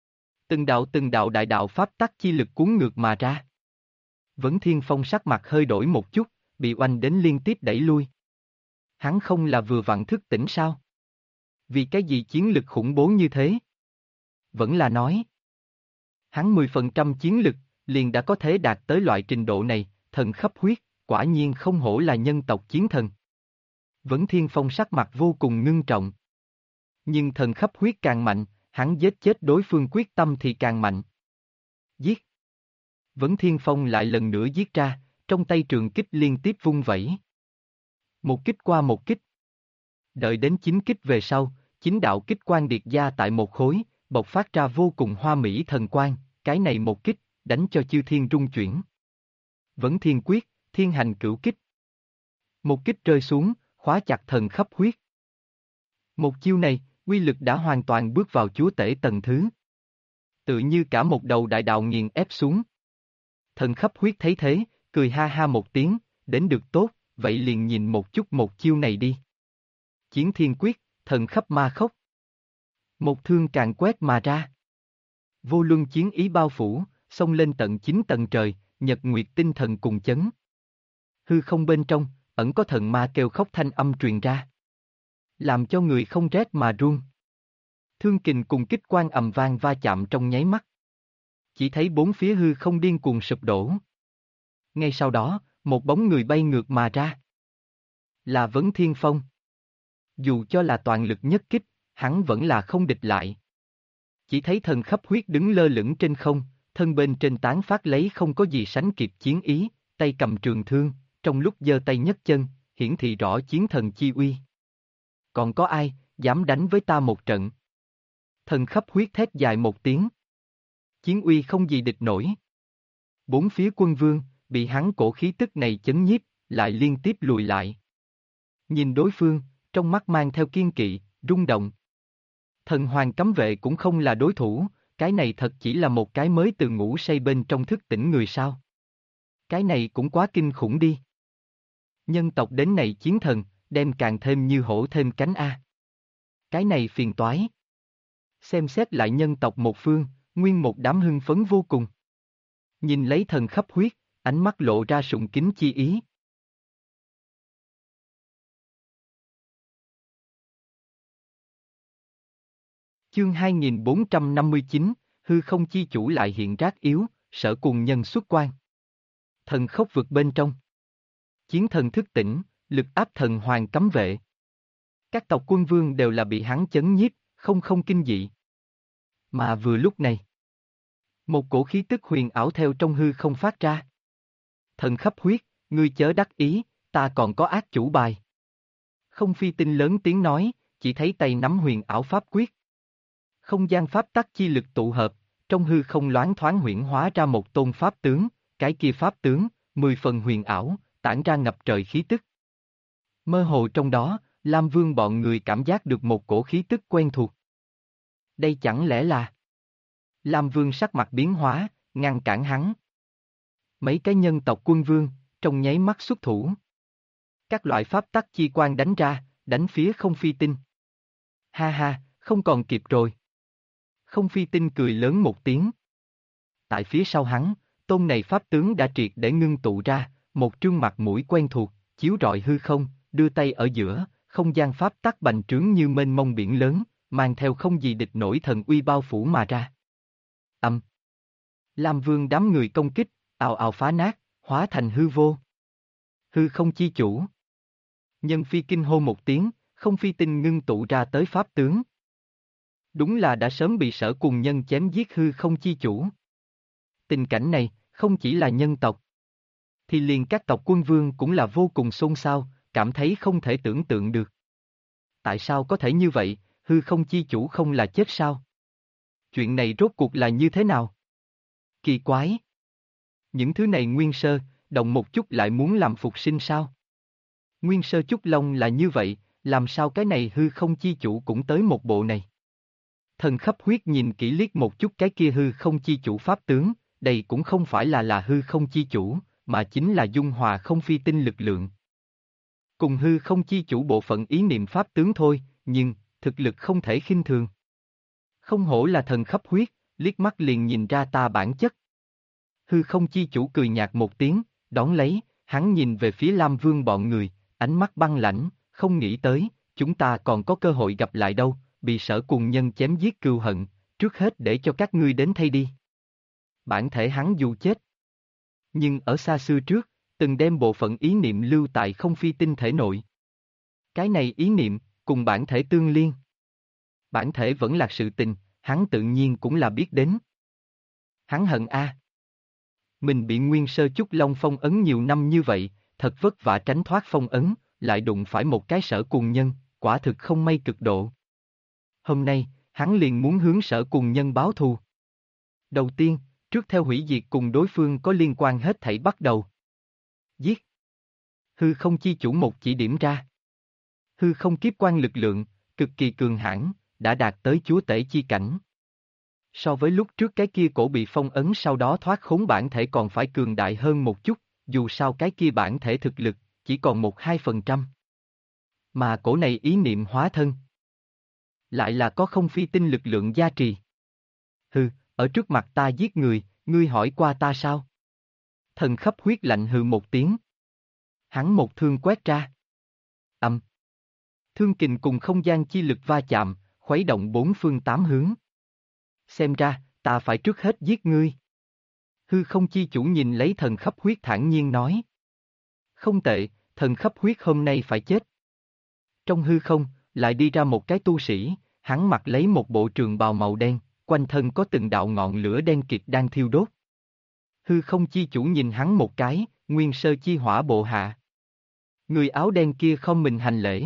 Từng đạo đại đạo pháp tắc chi lực cuốn ngược mà ra. Vấn Thiên Phong sắc mặt hơi đổi một chút, bị oanh đến liên tiếp đẩy lui. Hắn không là vừa vặn thức tỉnh sao? Vì cái gì chiến lực khủng bố như thế? Vẫn là nói. Hắn 10% chiến lực, liền đã có thể đạt tới loại trình độ này, thần khắp huyết, quả nhiên không hổ là nhân tộc chiến thần. Vấn Thiên Phong sắc mặt vô cùng ngưng trọng. Nhưng thần khắp huyết càng mạnh, hắn giết chết đối phương quyết tâm thì càng mạnh. Giết! Vấn Thiên Phong lại lần nữa giết ra, trong tay trường kích liên tiếp vung vẩy. Một kích qua một kích. Đợi đến 9 kích về sau, 9 đạo kích quang điệt ra tại một khối, bộc phát ra vô cùng hoa mỹ thần quang, cái này một kích, đánh cho chư thiên rung chuyển. Vấn Thiên Quyết, thiên hành cửu kích. Một kích rơi xuống, khóa chặt thần khắp huyết. Một chiêu này, uy lực đã hoàn toàn bước vào chúa tể tầng thứ. Tự như cả một đầu đại đạo nghiền ép xuống. Thần khắp huyết thấy thế, cười ha ha một tiếng, đến được tốt, vậy liền nhìn một chút một chiêu này đi. Chiến thiên quyết, thần khắp ma khốc. Một thương càng quét mà ra. Vô luân chiến ý bao phủ, xông lên tận 9 tầng trời, nhật nguyệt tinh thần cùng chấn. Hư không bên trong, ẩn có thần ma kêu khóc thanh âm truyền ra. Làm cho người không rét mà run. Thương kình cùng kích quang ầm vang va chạm trong nháy mắt. Chỉ thấy bốn phía hư không điên cuồng sụp đổ. Ngay sau đó, một bóng người bay ngược mà ra. Là Vấn Thiên Phong. Dù cho là toàn lực nhất kích, hắn vẫn là không địch lại. Chỉ thấy thần khắp huyết đứng lơ lửng trên không, thân bên trên tán phát lấy không có gì sánh kịp chiến ý, tay cầm trường thương, trong lúc giơ tay nhấc chân, hiển thị rõ chiến thần chi uy. Còn có ai, dám đánh với ta một trận? Thần khắp huyết thét dài một tiếng. Chiến uy không gì địch nổi. Bốn phía quân vương, bị hắn cổ khí tức này chấn nhiếp, lại liên tiếp lùi lại. Nhìn đối phương, trong mắt mang theo kiên kỵ, rung động. Thần hoàng cấm vệ cũng không là đối thủ, cái này thật chỉ là một cái mới từ ngủ say bên trong thức tỉnh người sao. Cái này cũng quá kinh khủng đi. Nhân tộc đến này chiến thần, đem càng thêm như hổ thêm cánh A. Cái này phiền toái. Xem xét lại nhân tộc một phương, nguyên một đám hưng phấn vô cùng. Nhìn lấy thần khắp huyết, ánh mắt lộ ra sùng kính chi ý. Chương 2459, hư không chi chủ lại hiện rác yếu, sở cùng nhân xuất quan. Thần khốc vực bên trong. Chiến thần thức tỉnh, lực áp thần hoàng cấm vệ. Các tộc quân vương đều là bị hắn chấn nhiếp, không kinh dị. Mà vừa lúc này, một cổ khí tức huyền ảo theo trong hư không phát ra. Thần khắp huyết, ngươi chớ đắc ý, ta còn có ác chủ bài. Không Phi Tinh lớn tiếng nói, chỉ thấy tay nắm huyền ảo pháp quyết. Không gian pháp tắc chi lực tụ hợp, trong hư không loáng thoáng huyễn hóa ra một tôn pháp tướng, cái kia pháp tướng, 10 phần huyền ảo, tản ra ngập trời khí tức. Mơ hồ trong đó, Lam Vương bọn người cảm giác được một cổ khí tức quen thuộc. Đây chẳng lẽ là... Lam Vương sắc mặt biến hóa, ngăn cản hắn. Mấy cái nhân tộc quân vương, trong nháy mắt xuất thủ. Các loại pháp tắc chi quan đánh ra, đánh phía Không Phi Tinh. Ha ha, không còn kịp rồi. Không Phi Tinh cười lớn một tiếng. Tại phía sau hắn, tôn này pháp tướng đã triệt để ngưng tụ ra, một trương mặt mũi quen thuộc, chiếu rọi hư không, đưa tay ở giữa, không gian pháp tắc bành trướng như mênh mông biển lớn, mang theo không gì địch nổi thần uy bao phủ mà ra. Lam Vương đám người công kích, ào ào phá nát, hóa thành hư vô. Hư không chi chủ. Nhân Phi kinh hô một tiếng, Không Phi Tinh ngưng tụ ra tới pháp tướng. Đúng là đã sớm bị Sở cùng nhân chém giết hư không chi chủ. Tình cảnh này, không chỉ là nhân tộc, thì liền các tộc quân vương cũng là vô cùng xôn xao, cảm thấy không thể tưởng tượng được. Tại sao có thể như vậy, hư không chi chủ không là chết sao? Chuyện này rốt cuộc là như thế nào? Kỳ quái! Những thứ này nguyên sơ, động một chút lại muốn làm phục sinh sao? Nguyên sơ Chúc Long là như vậy, làm sao cái này hư không chi chủ cũng tới một bộ này? Thần khắp huyết nhìn kỹ liếc một chút cái kia hư không chi chủ pháp tướng, đây cũng không phải là hư không chi chủ, mà chính là dung hòa không phi tinh lực lượng. Cùng hư không chi chủ bộ phận ý niệm pháp tướng thôi, nhưng, thực lực không thể khinh thường. Không hổ là thần khắp huyết, liếc mắt liền nhìn ra ta bản chất. Hư không chi chủ cười nhạt một tiếng, đón lấy, hắn nhìn về phía Lam Vương bọn người, ánh mắt băng lãnh, không nghĩ tới, chúng ta còn có cơ hội gặp lại đâu, bị Sở Cùng Nhân chém giết cừu hận, trước hết để cho các ngươi đến thay đi. Bản thể hắn dù chết, nhưng ở xa xưa trước, từng đem bộ phận ý niệm lưu tại không phi tinh thể nội. Cái này ý niệm, cùng bản thể tương liên. Bản thể vẫn là sự tình, hắn tự nhiên cũng là biết đến. Hắn hận a. Mình bị Nguyên Sơ Chúc Long phong ấn nhiều năm như vậy, thật vất vả tránh thoát phong ấn, lại đụng phải một cái Sở Cùng Nhân, quả thực không may cực độ. Hôm nay, hắn liền muốn hướng Sở Cùng Nhân báo thù. Đầu tiên, trước theo hủy diệt cùng đối phương có liên quan hết thảy bắt đầu. Giết. Hư không chi chủ một chỉ điểm ra. Hư không kiếp quan lực lượng, cực kỳ cường hãn, đã đạt tới chúa tể chi cảnh. So với lúc trước cái kia cổ bị phong ấn sau đó thoát khốn bản thể còn phải cường đại hơn một chút, dù sao cái kia bản thể thực lực, chỉ còn 1-2%. Mà cổ này ý niệm hóa thân. Lại là có không phi tinh lực lượng gia trì. Hừ, ở trước mặt ta giết người, ngươi hỏi qua ta sao? Thần khắp huyết lạnh hừ một tiếng. Hắn một thương quét ra. Thương kình cùng không gian chi lực va chạm, khuấy động bốn phương tám hướng. Xem ra, ta phải trước hết giết ngươi. Hư không chi chủ nhìn lấy thần khắp huyết thản nhiên nói. Không tệ, thần khắp huyết hôm nay phải chết. Trong hư không, lại đi ra một cái tu sĩ, hắn mặc lấy một bộ trường bào màu đen, quanh thân có từng đạo ngọn lửa đen kịt đang thiêu đốt. Hư không chi chủ nhìn hắn một cái, Nguyên Sơ chi hỏa bộ hạ. Người áo đen kia không mình hành lễ.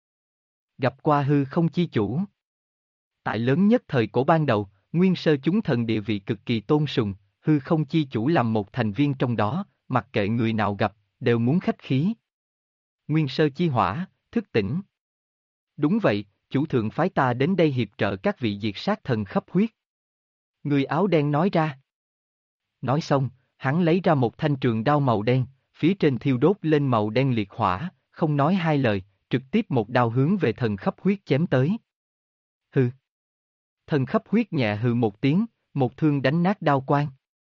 Gặp qua hư không chi chủ. Tại lớn nhất thời cổ ban đầu, Nguyên Sơ chúng thần địa vị cực kỳ tôn sùng, hư không chi chủ làm một thành viên trong đó, mặc kệ người nào gặp, đều muốn khách khí. Nguyên Sơ chi hỏa, thức tỉnh. Đúng vậy, chủ thượng phái ta đến đây hiệp trợ các vị diệt sát thần khắp huyết. Người áo đen nói ra. Nói xong, hắn lấy ra một thanh trường đao màu đen, phía trên thiêu đốt lên màu đen liệt hỏa, không nói hai lời, trực tiếp một đao hướng về thần khắp huyết chém tới. Hừ. Thần khắp huyết nhẹ hừ một tiếng, một thương đánh nát đao quan.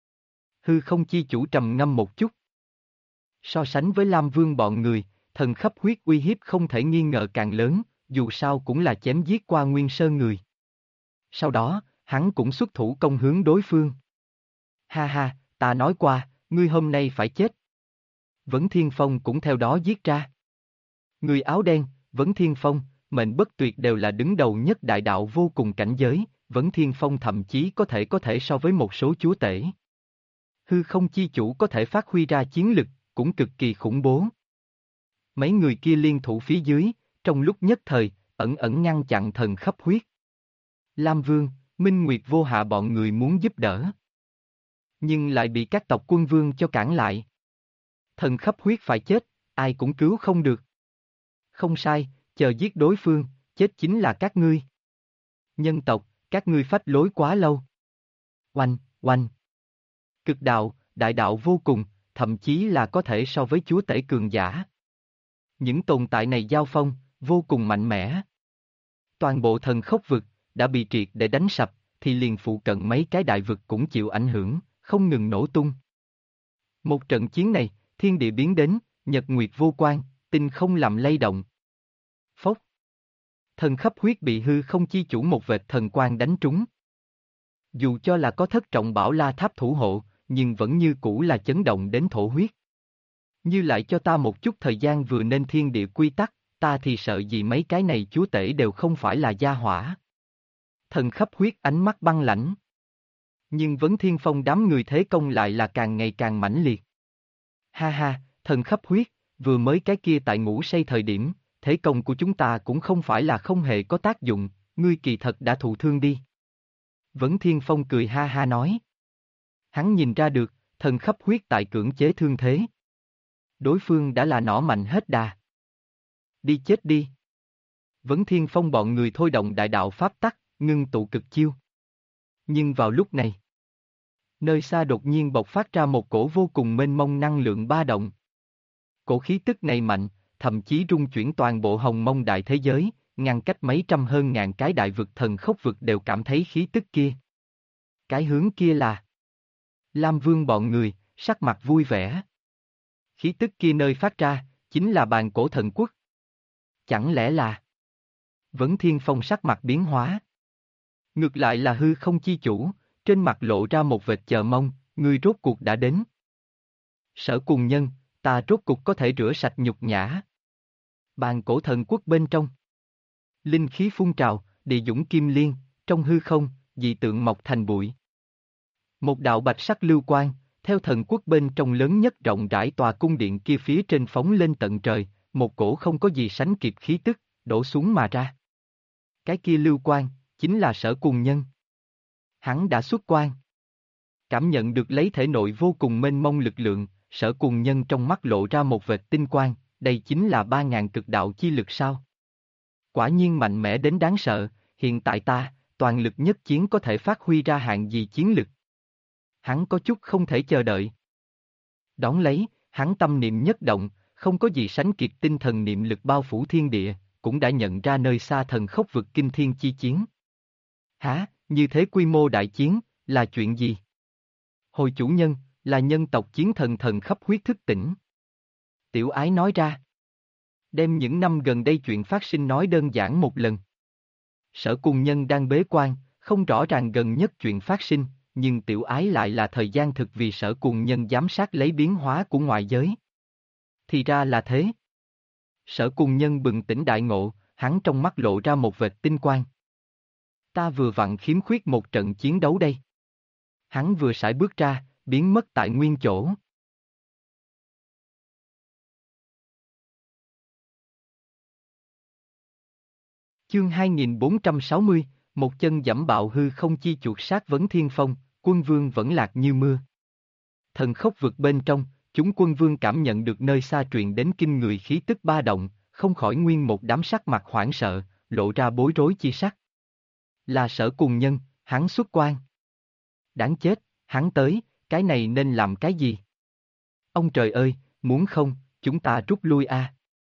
Hư không chi chủ trầm ngâm một chút. So sánh với Lam Vương bọn người, thần khắp huyết uy hiếp không thể nghi ngờ càng lớn, dù sao cũng là chém giết qua Nguyên Sơ người. Sau đó, hắn cũng xuất thủ công hướng đối phương. Ha ha, ta nói qua, ngươi hôm nay phải chết. Vấn Thiên Phong cũng theo đó giết ra. Người áo đen, Vấn Thiên Phong, mệnh bất tuyệt đều là đứng đầu nhất đại đạo vô cùng cảnh giới, Vấn Thiên Phong thậm chí có thể so với một số chúa tể. Hư không chi chủ có thể phát huy ra chiến lực, cũng cực kỳ khủng bố. Mấy người kia liên thủ phía dưới, trong lúc nhất thời, ẩn ẩn ngăn chặn thần khắp huyết. Lam Vương, Minh Nguyệt Vô Hạ bọn người muốn giúp đỡ. Nhưng lại bị các tộc quân vương cho cản lại. Thần khắp huyết phải chết, ai cũng cứu không được. Không sai, chờ giết đối phương, chết chính là các ngươi. Nhân tộc, các ngươi phách lối quá lâu. Oanh, oanh. Cực đạo, đại đạo vô cùng, thậm chí là có thể so với chúa tể cường giả. Những tồn tại này giao phong, vô cùng mạnh mẽ. Toàn bộ thần khốc vực, đã bị triệt để đánh sập, thì liền phụ cận mấy cái đại vực cũng chịu ảnh hưởng, không ngừng nổ tung. Một trận chiến này, thiên địa biến đến, nhật nguyệt vô quan, tinh không làm lay động. Phốc. Thần khắp huyết bị hư không chi chủ một vệt thần quang đánh trúng. Dù cho là có thất trọng bảo la tháp thủ hộ, nhưng vẫn như cũ là chấn động đến thổ huyết. Như lại cho ta một chút thời gian vừa nên thiên địa quy tắc, ta thì sợ gì mấy cái này chúa tể đều không phải là gia hỏa. Thần khắp huyết ánh mắt băng lãnh. Nhưng Vấn Thiên Phong đám người thế công lại là càng ngày càng mãnh liệt. Ha ha, thần khắp huyết, vừa mới cái kia tại ngủ say thời điểm, thế công của chúng ta cũng không phải là không hề có tác dụng, ngươi kỳ thật đã thụ thương đi. Vấn Thiên Phong cười ha ha nói. Hắn nhìn ra được, thần khắp huyết tại cưỡng chế thương thế. Đối phương đã là nỏ mạnh hết đà. Đi chết đi. Vấn Thiên Phong bọn người thôi động đại đạo pháp tắc, ngưng tụ cực chiêu. Nhưng vào lúc này, nơi xa đột nhiên bộc phát ra một cổ vô cùng mênh mông năng lượng ba động. Cổ khí tức này mạnh, thậm chí rung chuyển toàn bộ hồng mông đại thế giới, ngăn cách mấy trăm hơn ngàn cái đại vực thần khốc vực đều cảm thấy khí tức kia. Cái hướng kia là Lam Vương bọn người, sắc mặt vui vẻ. Khí tức kia nơi phát ra, chính là bàn cổ thần quốc. Chẳng lẽ là Vấn Thiên Phong sắc mặt biến hóa. Ngược lại là hư không chi chủ, trên mặt lộ ra một vệt chờ mong, ngươi rốt cuộc đã đến. Sở Cùng Nhân, ta rốt cuộc có thể rửa sạch nhục nhã. Bàn cổ thần quốc bên trong. Linh khí phun trào, địa dũng kim liên, trong hư không, dị tượng mọc thành bụi. Một đạo bạch sắc lưu quang, theo thần quốc bên trong lớn nhất rộng rãi tòa cung điện kia phía trên phóng lên tận trời, một cổ không có gì sánh kịp khí tức, đổ xuống mà ra. Cái kia lưu quang, chính là Sở Cùng Nhân. Hắn đã xuất quan. Cảm nhận được lấy thể nội vô cùng mênh mông lực lượng, Sở Cùng Nhân trong mắt lộ ra một vệt tinh quang, đây chính là 3.000 cực đạo chi lực sao. Quả nhiên mạnh mẽ đến đáng sợ, hiện tại ta, toàn lực nhất chiến có thể phát huy ra hạng gì chiến lực. Hắn có chút không thể chờ đợi. Đón lấy, hắn tâm niệm nhất động, không có gì sánh kịp tinh thần niệm lực bao phủ thiên địa, cũng đã nhận ra nơi xa thần khốc vực kinh thiên chi chiến. Hả, như thế quy mô đại chiến, là chuyện gì? Hồi chủ nhân, là nhân tộc chiến thần thần khắp huyết thức tỉnh. Tiểu Ái nói ra. Đem những năm gần đây chuyện phát sinh nói đơn giản một lần. Sở Cùng Nhân đang bế quan, không rõ ràng gần nhất chuyện phát sinh, nhưng Tiểu Ái lại là thời gian thực vì Sở Cùng Nhân giám sát lấy biến hóa của ngoại giới. Thì ra là thế. Sở Cùng Nhân bừng tỉnh đại ngộ, hắn trong mắt lộ ra một vệt tinh quang. Ta vừa vặn khiếm khuyết một trận chiến đấu đây. Hắn vừa sải bước ra, biến mất tại nguyên chỗ. Chương 2460, một chân giẫm bạo hư không chi chuột sát Vấn Thiên Phong, quân vương vẫn lạc như mưa. Thần khốc vực bên trong, chúng quân vương cảm nhận được nơi xa truyền đến kinh người khí tức ba động, không khỏi nguyên một đám sắc mặt hoảng sợ, lộ ra bối rối chi sắc. Là Sở Cùng Nhân, hắn xuất quan. Đáng chết, hắn tới, cái này nên làm cái gì? Ông trời ơi, muốn không, chúng ta rút lui a.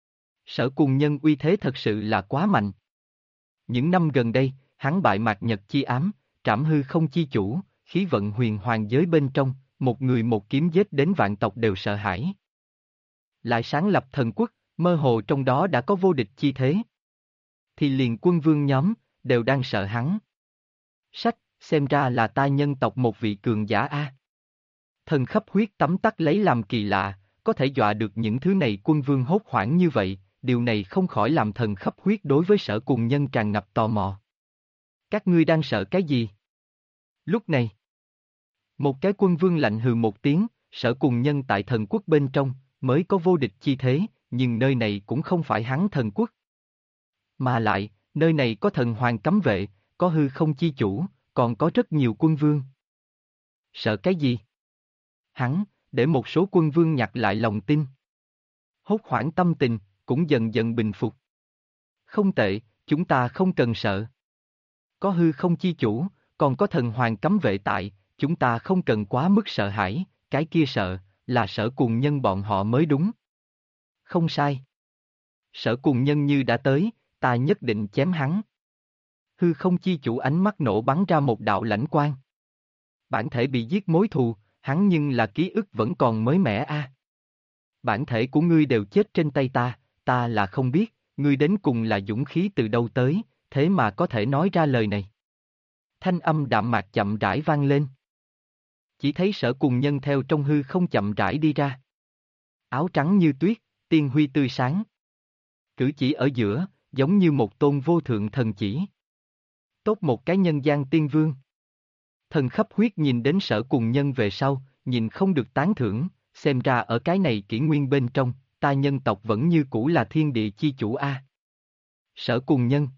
Sở Cùng Nhân uy thế thật sự là quá mạnh. Những năm gần đây, hắn bại Mạc Nhật chi ám, trảm hư không chi chủ, khí vận huyền hoàng giới bên trong, một người một kiếm giết đến vạn tộc đều sợ hãi. Lại sáng lập thần quốc, mơ hồ trong đó đã có vô địch chi thế. Thì liền quân vương nhóm, đều đang sợ hắn. Sách, xem ra là ta nhân tộc một vị cường giả a. Thần khắp huyết tắm tắt lấy làm kỳ lạ, có thể dọa được những thứ này quân vương hốt hoảng như vậy, điều này không khỏi làm thần khắp huyết đối với Sở Cùng Nhân tràn ngập tò mò. Các ngươi đang sợ cái gì? Lúc này, một cái quân vương lạnh hừ một tiếng, Sở Cùng Nhân tại thần quốc bên trong, mới có vô địch chi thế, nhưng nơi này cũng không phải hắn thần quốc. Mà lại, nơi này có thần hoàng cấm vệ, có hư không chi chủ, còn có rất nhiều quân vương. Sợ cái gì? Hắn, để một số quân vương nhặt lại lòng tin. Hốt hoảng tâm tình, cũng dần dần bình phục. Không tệ, chúng ta không cần sợ. Có hư không chi chủ, còn có thần hoàng cấm vệ tại, chúng ta không cần quá mức sợ hãi, cái kia sợ, là Sở Cùng Nhân bọn họ mới đúng. Không sai. Sở Cùng Nhân như đã tới, ta nhất định chém hắn. Hư không chi chủ ánh mắt nổ bắn ra một đạo lãnh quang. Bản thể bị giết mối thù, hắn nhưng là ký ức vẫn còn mới mẻ a. Bản thể của ngươi đều chết trên tay ta, ta là không biết, ngươi đến cùng là dũng khí từ đâu tới, thế mà có thể nói ra lời này. Thanh âm đạm mạc chậm rãi vang lên. Chỉ thấy Sở Cùng Nhân theo trong hư không chậm rãi đi ra. Áo trắng như tuyết, tiên huy tươi sáng. Cử chỉ ở giữa, giống như một tôn vô thượng thần chỉ. Tốt một cái nhân gian tiên vương. Thần khắp huyết nhìn đến Sở Cùng Nhân về sau, nhìn không được tán thưởng, xem ra ở cái này kỷ nguyên bên trong, ta nhân tộc vẫn như cũ là thiên địa chi chủ a. Sở Cùng Nhân.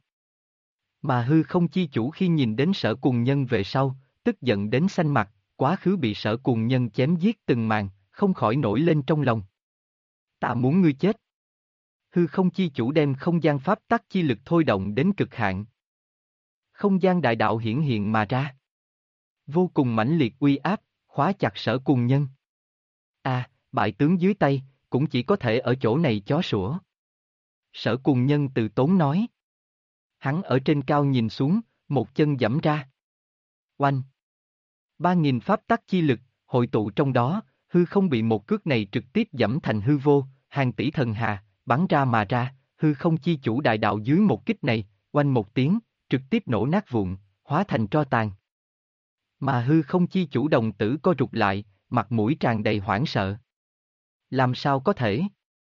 Mà hư không chi chủ khi nhìn đến Sở Cùng Nhân về sau, tức giận đến xanh mặt, quá khứ bị Sở Cùng Nhân chém giết từng màn, không khỏi nổi lên trong lòng. Ta muốn ngươi chết. Hư không chi chủ đem không gian pháp tắc chi lực thôi động đến cực hạn. Không gian đại đạo hiển hiện mà ra. Vô cùng mãnh liệt uy áp, khóa chặt Sở Cùng Nhân. Bại tướng dưới tay, cũng chỉ có thể ở chỗ này chó sủa. Sở Cùng Nhân từ tốn nói. Hắn ở trên cao nhìn xuống, một chân giẫm ra. Oanh! 3.000 pháp tắc chi lực, hội tụ trong đó, hư không bị một cước này trực tiếp giẫm thành hư vô, hàng tỷ thần hà, bắn ra mà ra, hư không chi chủ đại đạo dưới một kích này, oanh một tiếng, trực tiếp nổ nát vụn, hóa thành tro tàn. Mà hư không chi chủ đồng tử co rụt lại, mặt mũi tràn đầy hoảng sợ. Làm sao có thể?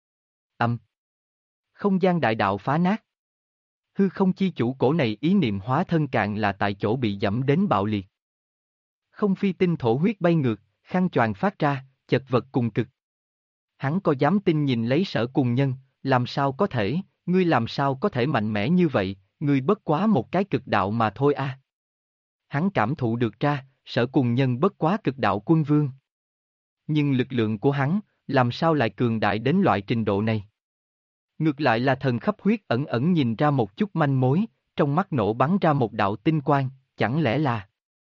Không gian đại đạo phá nát. Hư không chi chủ cổ này ý niệm hóa thân càng là tại chỗ bị giẫm đến bạo liệt. Không phi tinh thổ huyết bay ngược, khăn choàng phát ra, chật vật cùng cực. Hắn có dám tin nhìn lấy Sở Cùng Nhân, làm sao có thể, ngươi làm sao có thể mạnh mẽ như vậy, ngươi bất quá một cái cực đạo mà thôi a. Hắn cảm thụ được ra, Sở Cùng Nhân bất quá cực đạo quân vương. Nhưng lực lượng của hắn, làm sao lại cường đại đến loại trình độ này? Ngược lại là thần khắp huyết ẩn ẩn nhìn ra một chút manh mối, trong mắt nổ bắn ra một đạo tinh quang, chẳng lẽ là...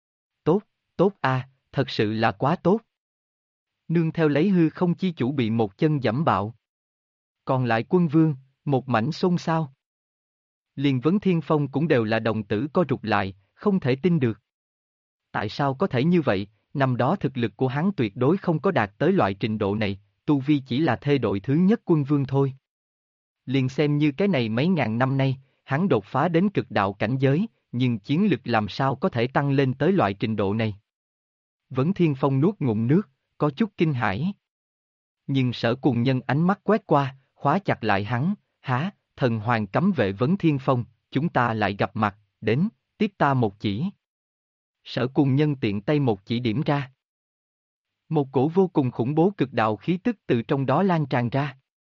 Tốt thật sự là quá tốt. Nương theo lấy hư không chi chủ bị một chân giẫm bạo. Còn lại quân vương, một mảnh xôn xao. Liền Vấn Thiên Phong cũng đều là đồng tử co rụt lại, không thể tin được. Tại sao có thể như vậy, năm đó thực lực của hắn tuyệt đối không có đạt tới loại trình độ này, tu vi chỉ là thê đội thứ nhất quân vương thôi. Liền xem như cái này mấy ngàn năm nay, hắn đột phá đến cực đạo cảnh giới, nhưng chiến lực làm sao có thể tăng lên tới loại trình độ này. Vấn Thiên Phong nuốt ngụm nước, có chút kinh hãi. Nhưng Sở Cùng Nhân ánh mắt quét qua, khóa chặt lại hắn, thần hoàng cấm vệ Vấn Thiên Phong, chúng ta lại gặp mặt, đến, tiếp ta một chỉ. Sở Cùng Nhân tiện tay một chỉ điểm ra. Một cổ vô cùng khủng bố cực đạo khí tức từ trong đó lan tràn ra.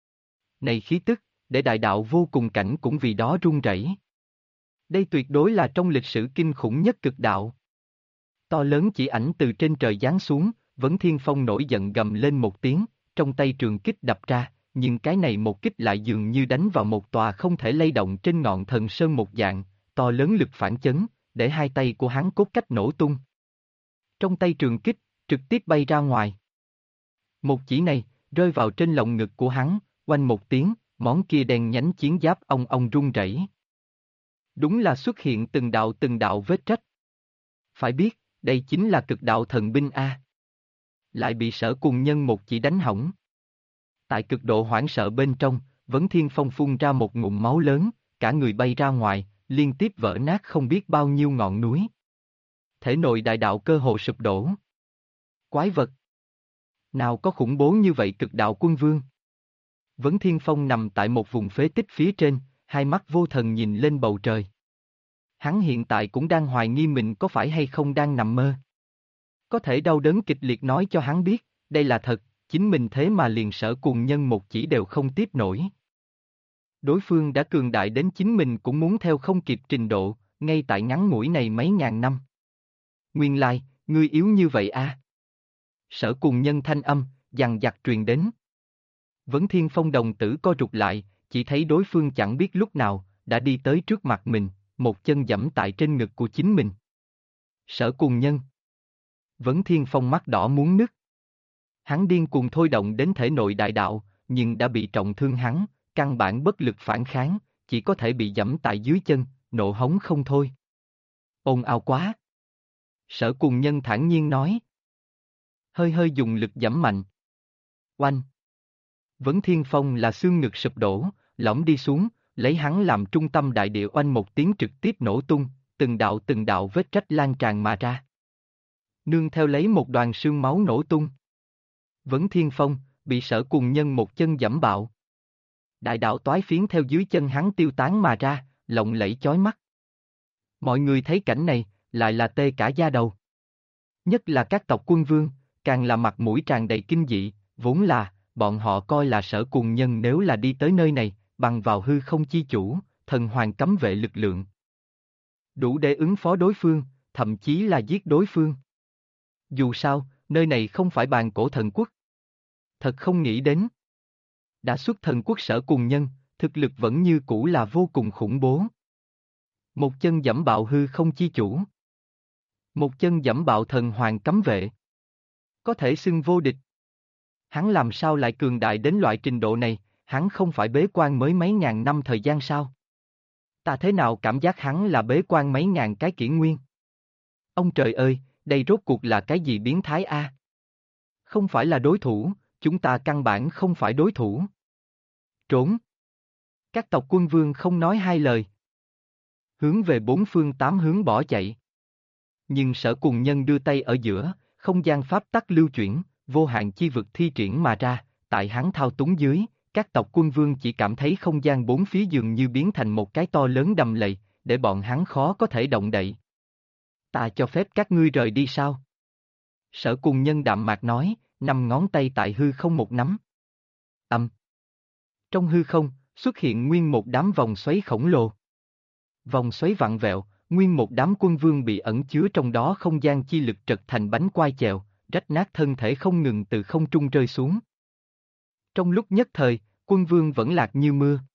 Này khí tức, để đại đạo vô cùng cảnh cũng vì đó run rẩy. Đây tuyệt đối là trong lịch sử kinh khủng nhất cực đạo. To lớn chỉ ảnh từ trên trời giáng xuống, Vấn Thiên Phong nổi giận gầm lên một tiếng, trong tay trường kích đập ra, nhưng cái này một kích lại dường như đánh vào một tòa không thể lay động trên ngọn thần sơn một dạng, to lớn lực phản chấn, để hai tay của hắn cốt cách nổ tung. Trong tay trường kích, trực tiếp bay ra ngoài. Một chỉ này, rơi vào trên lồng ngực của hắn, oanh một tiếng, món kia đen nhánh chiến giáp ong ong rung rẩy. Đúng là xuất hiện từng đạo vết rách. Phải biết, đây chính là cực đạo thần binh A. Lại bị Sở Cùng Nhân một chỉ đánh hỏng. Tại cực độ hoảng sợ bên trong, Vấn Thiên Phong phun ra một ngụm máu lớn, cả người bay ra ngoài, liên tiếp vỡ nát không biết bao nhiêu ngọn núi. Thể nội đại đạo cơ hồ sụp đổ. Quái vật! Nào có khủng bố như vậy cực đạo quân vương? Vấn Thiên Phong nằm tại một vùng phế tích phía trên, hai mắt vô thần nhìn lên bầu trời. Hắn hiện tại cũng đang hoài nghi mình có phải hay không đang nằm mơ. Có thể đau đớn kịch liệt nói cho hắn biết, đây là thật, chính mình thế mà liền Sở Cùng Nhân một chỉ đều không tiếp nổi. Đối phương đã cường đại đến chính mình cũng muốn theo không kịp trình độ, ngay tại ngắn ngủi này mấy ngàn năm. Nguyên lai, ngươi yếu như vậy à? Sở Cùng Nhân thanh âm, dằng dặc truyền đến. Vấn Thiên Phong đồng tử co rụt lại, chỉ thấy đối phương chẳng biết lúc nào, đã đi tới trước mặt mình, một chân giẫm tại trên ngực của chính mình. Sở Cùng Nhân. Vấn Thiên Phong mắt đỏ muốn nứt. Hắn điên cuồng thôi động đến thể nội đại đạo, nhưng đã bị trọng thương hắn, căn bản bất lực phản kháng, chỉ có thể bị giẫm tại dưới chân, nộ hống không thôi. Ồn ào quá. Sở Cùng Nhân thản nhiên nói. Hơi hơi dùng lực giẫm mạnh. Oanh. Vấn Thiên Phong là xương ngực sụp đổ, lõm đi xuống, lấy hắn làm trung tâm đại địa oanh một tiếng trực tiếp nổ tung, từng đạo vết rách lan tràn mà ra. Nương theo lấy một đoàn sương máu nổ tung. Vấn Thiên Phong, bị Sở Cùng Nhân một chân giẫm bạo. Đại đạo toái phiến theo dưới chân hắn tiêu tán mà ra, lộng lẫy chói mắt. Mọi người thấy cảnh này, lại là tê cả da đầu. Nhất là các tộc quân vương, càng là mặt mũi tràn đầy kinh dị, vốn là, bọn họ coi là Sở Cùng Nhân nếu là đi tới nơi này, bằng vào hư không chi chủ, thần hoàng cấm vệ lực lượng. Đủ để ứng phó đối phương, thậm chí là giết đối phương. Dù sao, nơi này không phải bàn cổ thần quốc. Thật không nghĩ đến. Đã xuất thần quốc Sở Cùng Nhân, thực lực vẫn như cũ là vô cùng khủng bố. Một chân giẫm bạo hư không chi chủ. Một chân giẫm bạo thần hoàng cấm vệ. Có thể xưng vô địch. Hắn làm sao lại cường đại đến loại trình độ này, hắn không phải bế quan mới mấy ngàn năm thời gian sao? Ta thế nào cảm giác hắn là bế quan mấy ngàn cái kỷ nguyên? Ông trời ơi, đây rốt cuộc là cái gì biến thái a? Không phải là đối thủ, chúng ta căn bản không phải đối thủ. Trốn. Các tộc quân vương không nói hai lời. Hướng về bốn phương tám hướng bỏ chạy. Nhưng Sở Cùng Nhân đưa tay ở giữa, không gian pháp tắc lưu chuyển, vô hạn chi vực thi triển mà ra, tại hắn thao túng dưới, các tộc quân vương chỉ cảm thấy không gian bốn phía dường như biến thành một cái to lớn đầm lầy, để bọn hắn khó có thể động đậy. Ta cho phép các ngươi rời đi sao? Sở Cùng Nhân đạm mạc nói, năm ngón tay tại hư không một nắm. Trong hư không, xuất hiện nguyên một đám vòng xoáy khổng lồ. Vòng xoáy vặn vẹo, nguyên một đám quân vương bị ẩn chứa trong đó không gian chi lực trật thành bánh quai chèo, rách nát thân thể không ngừng từ không trung rơi xuống. Trong lúc nhất thời, quân vương vẫn lạc như mưa,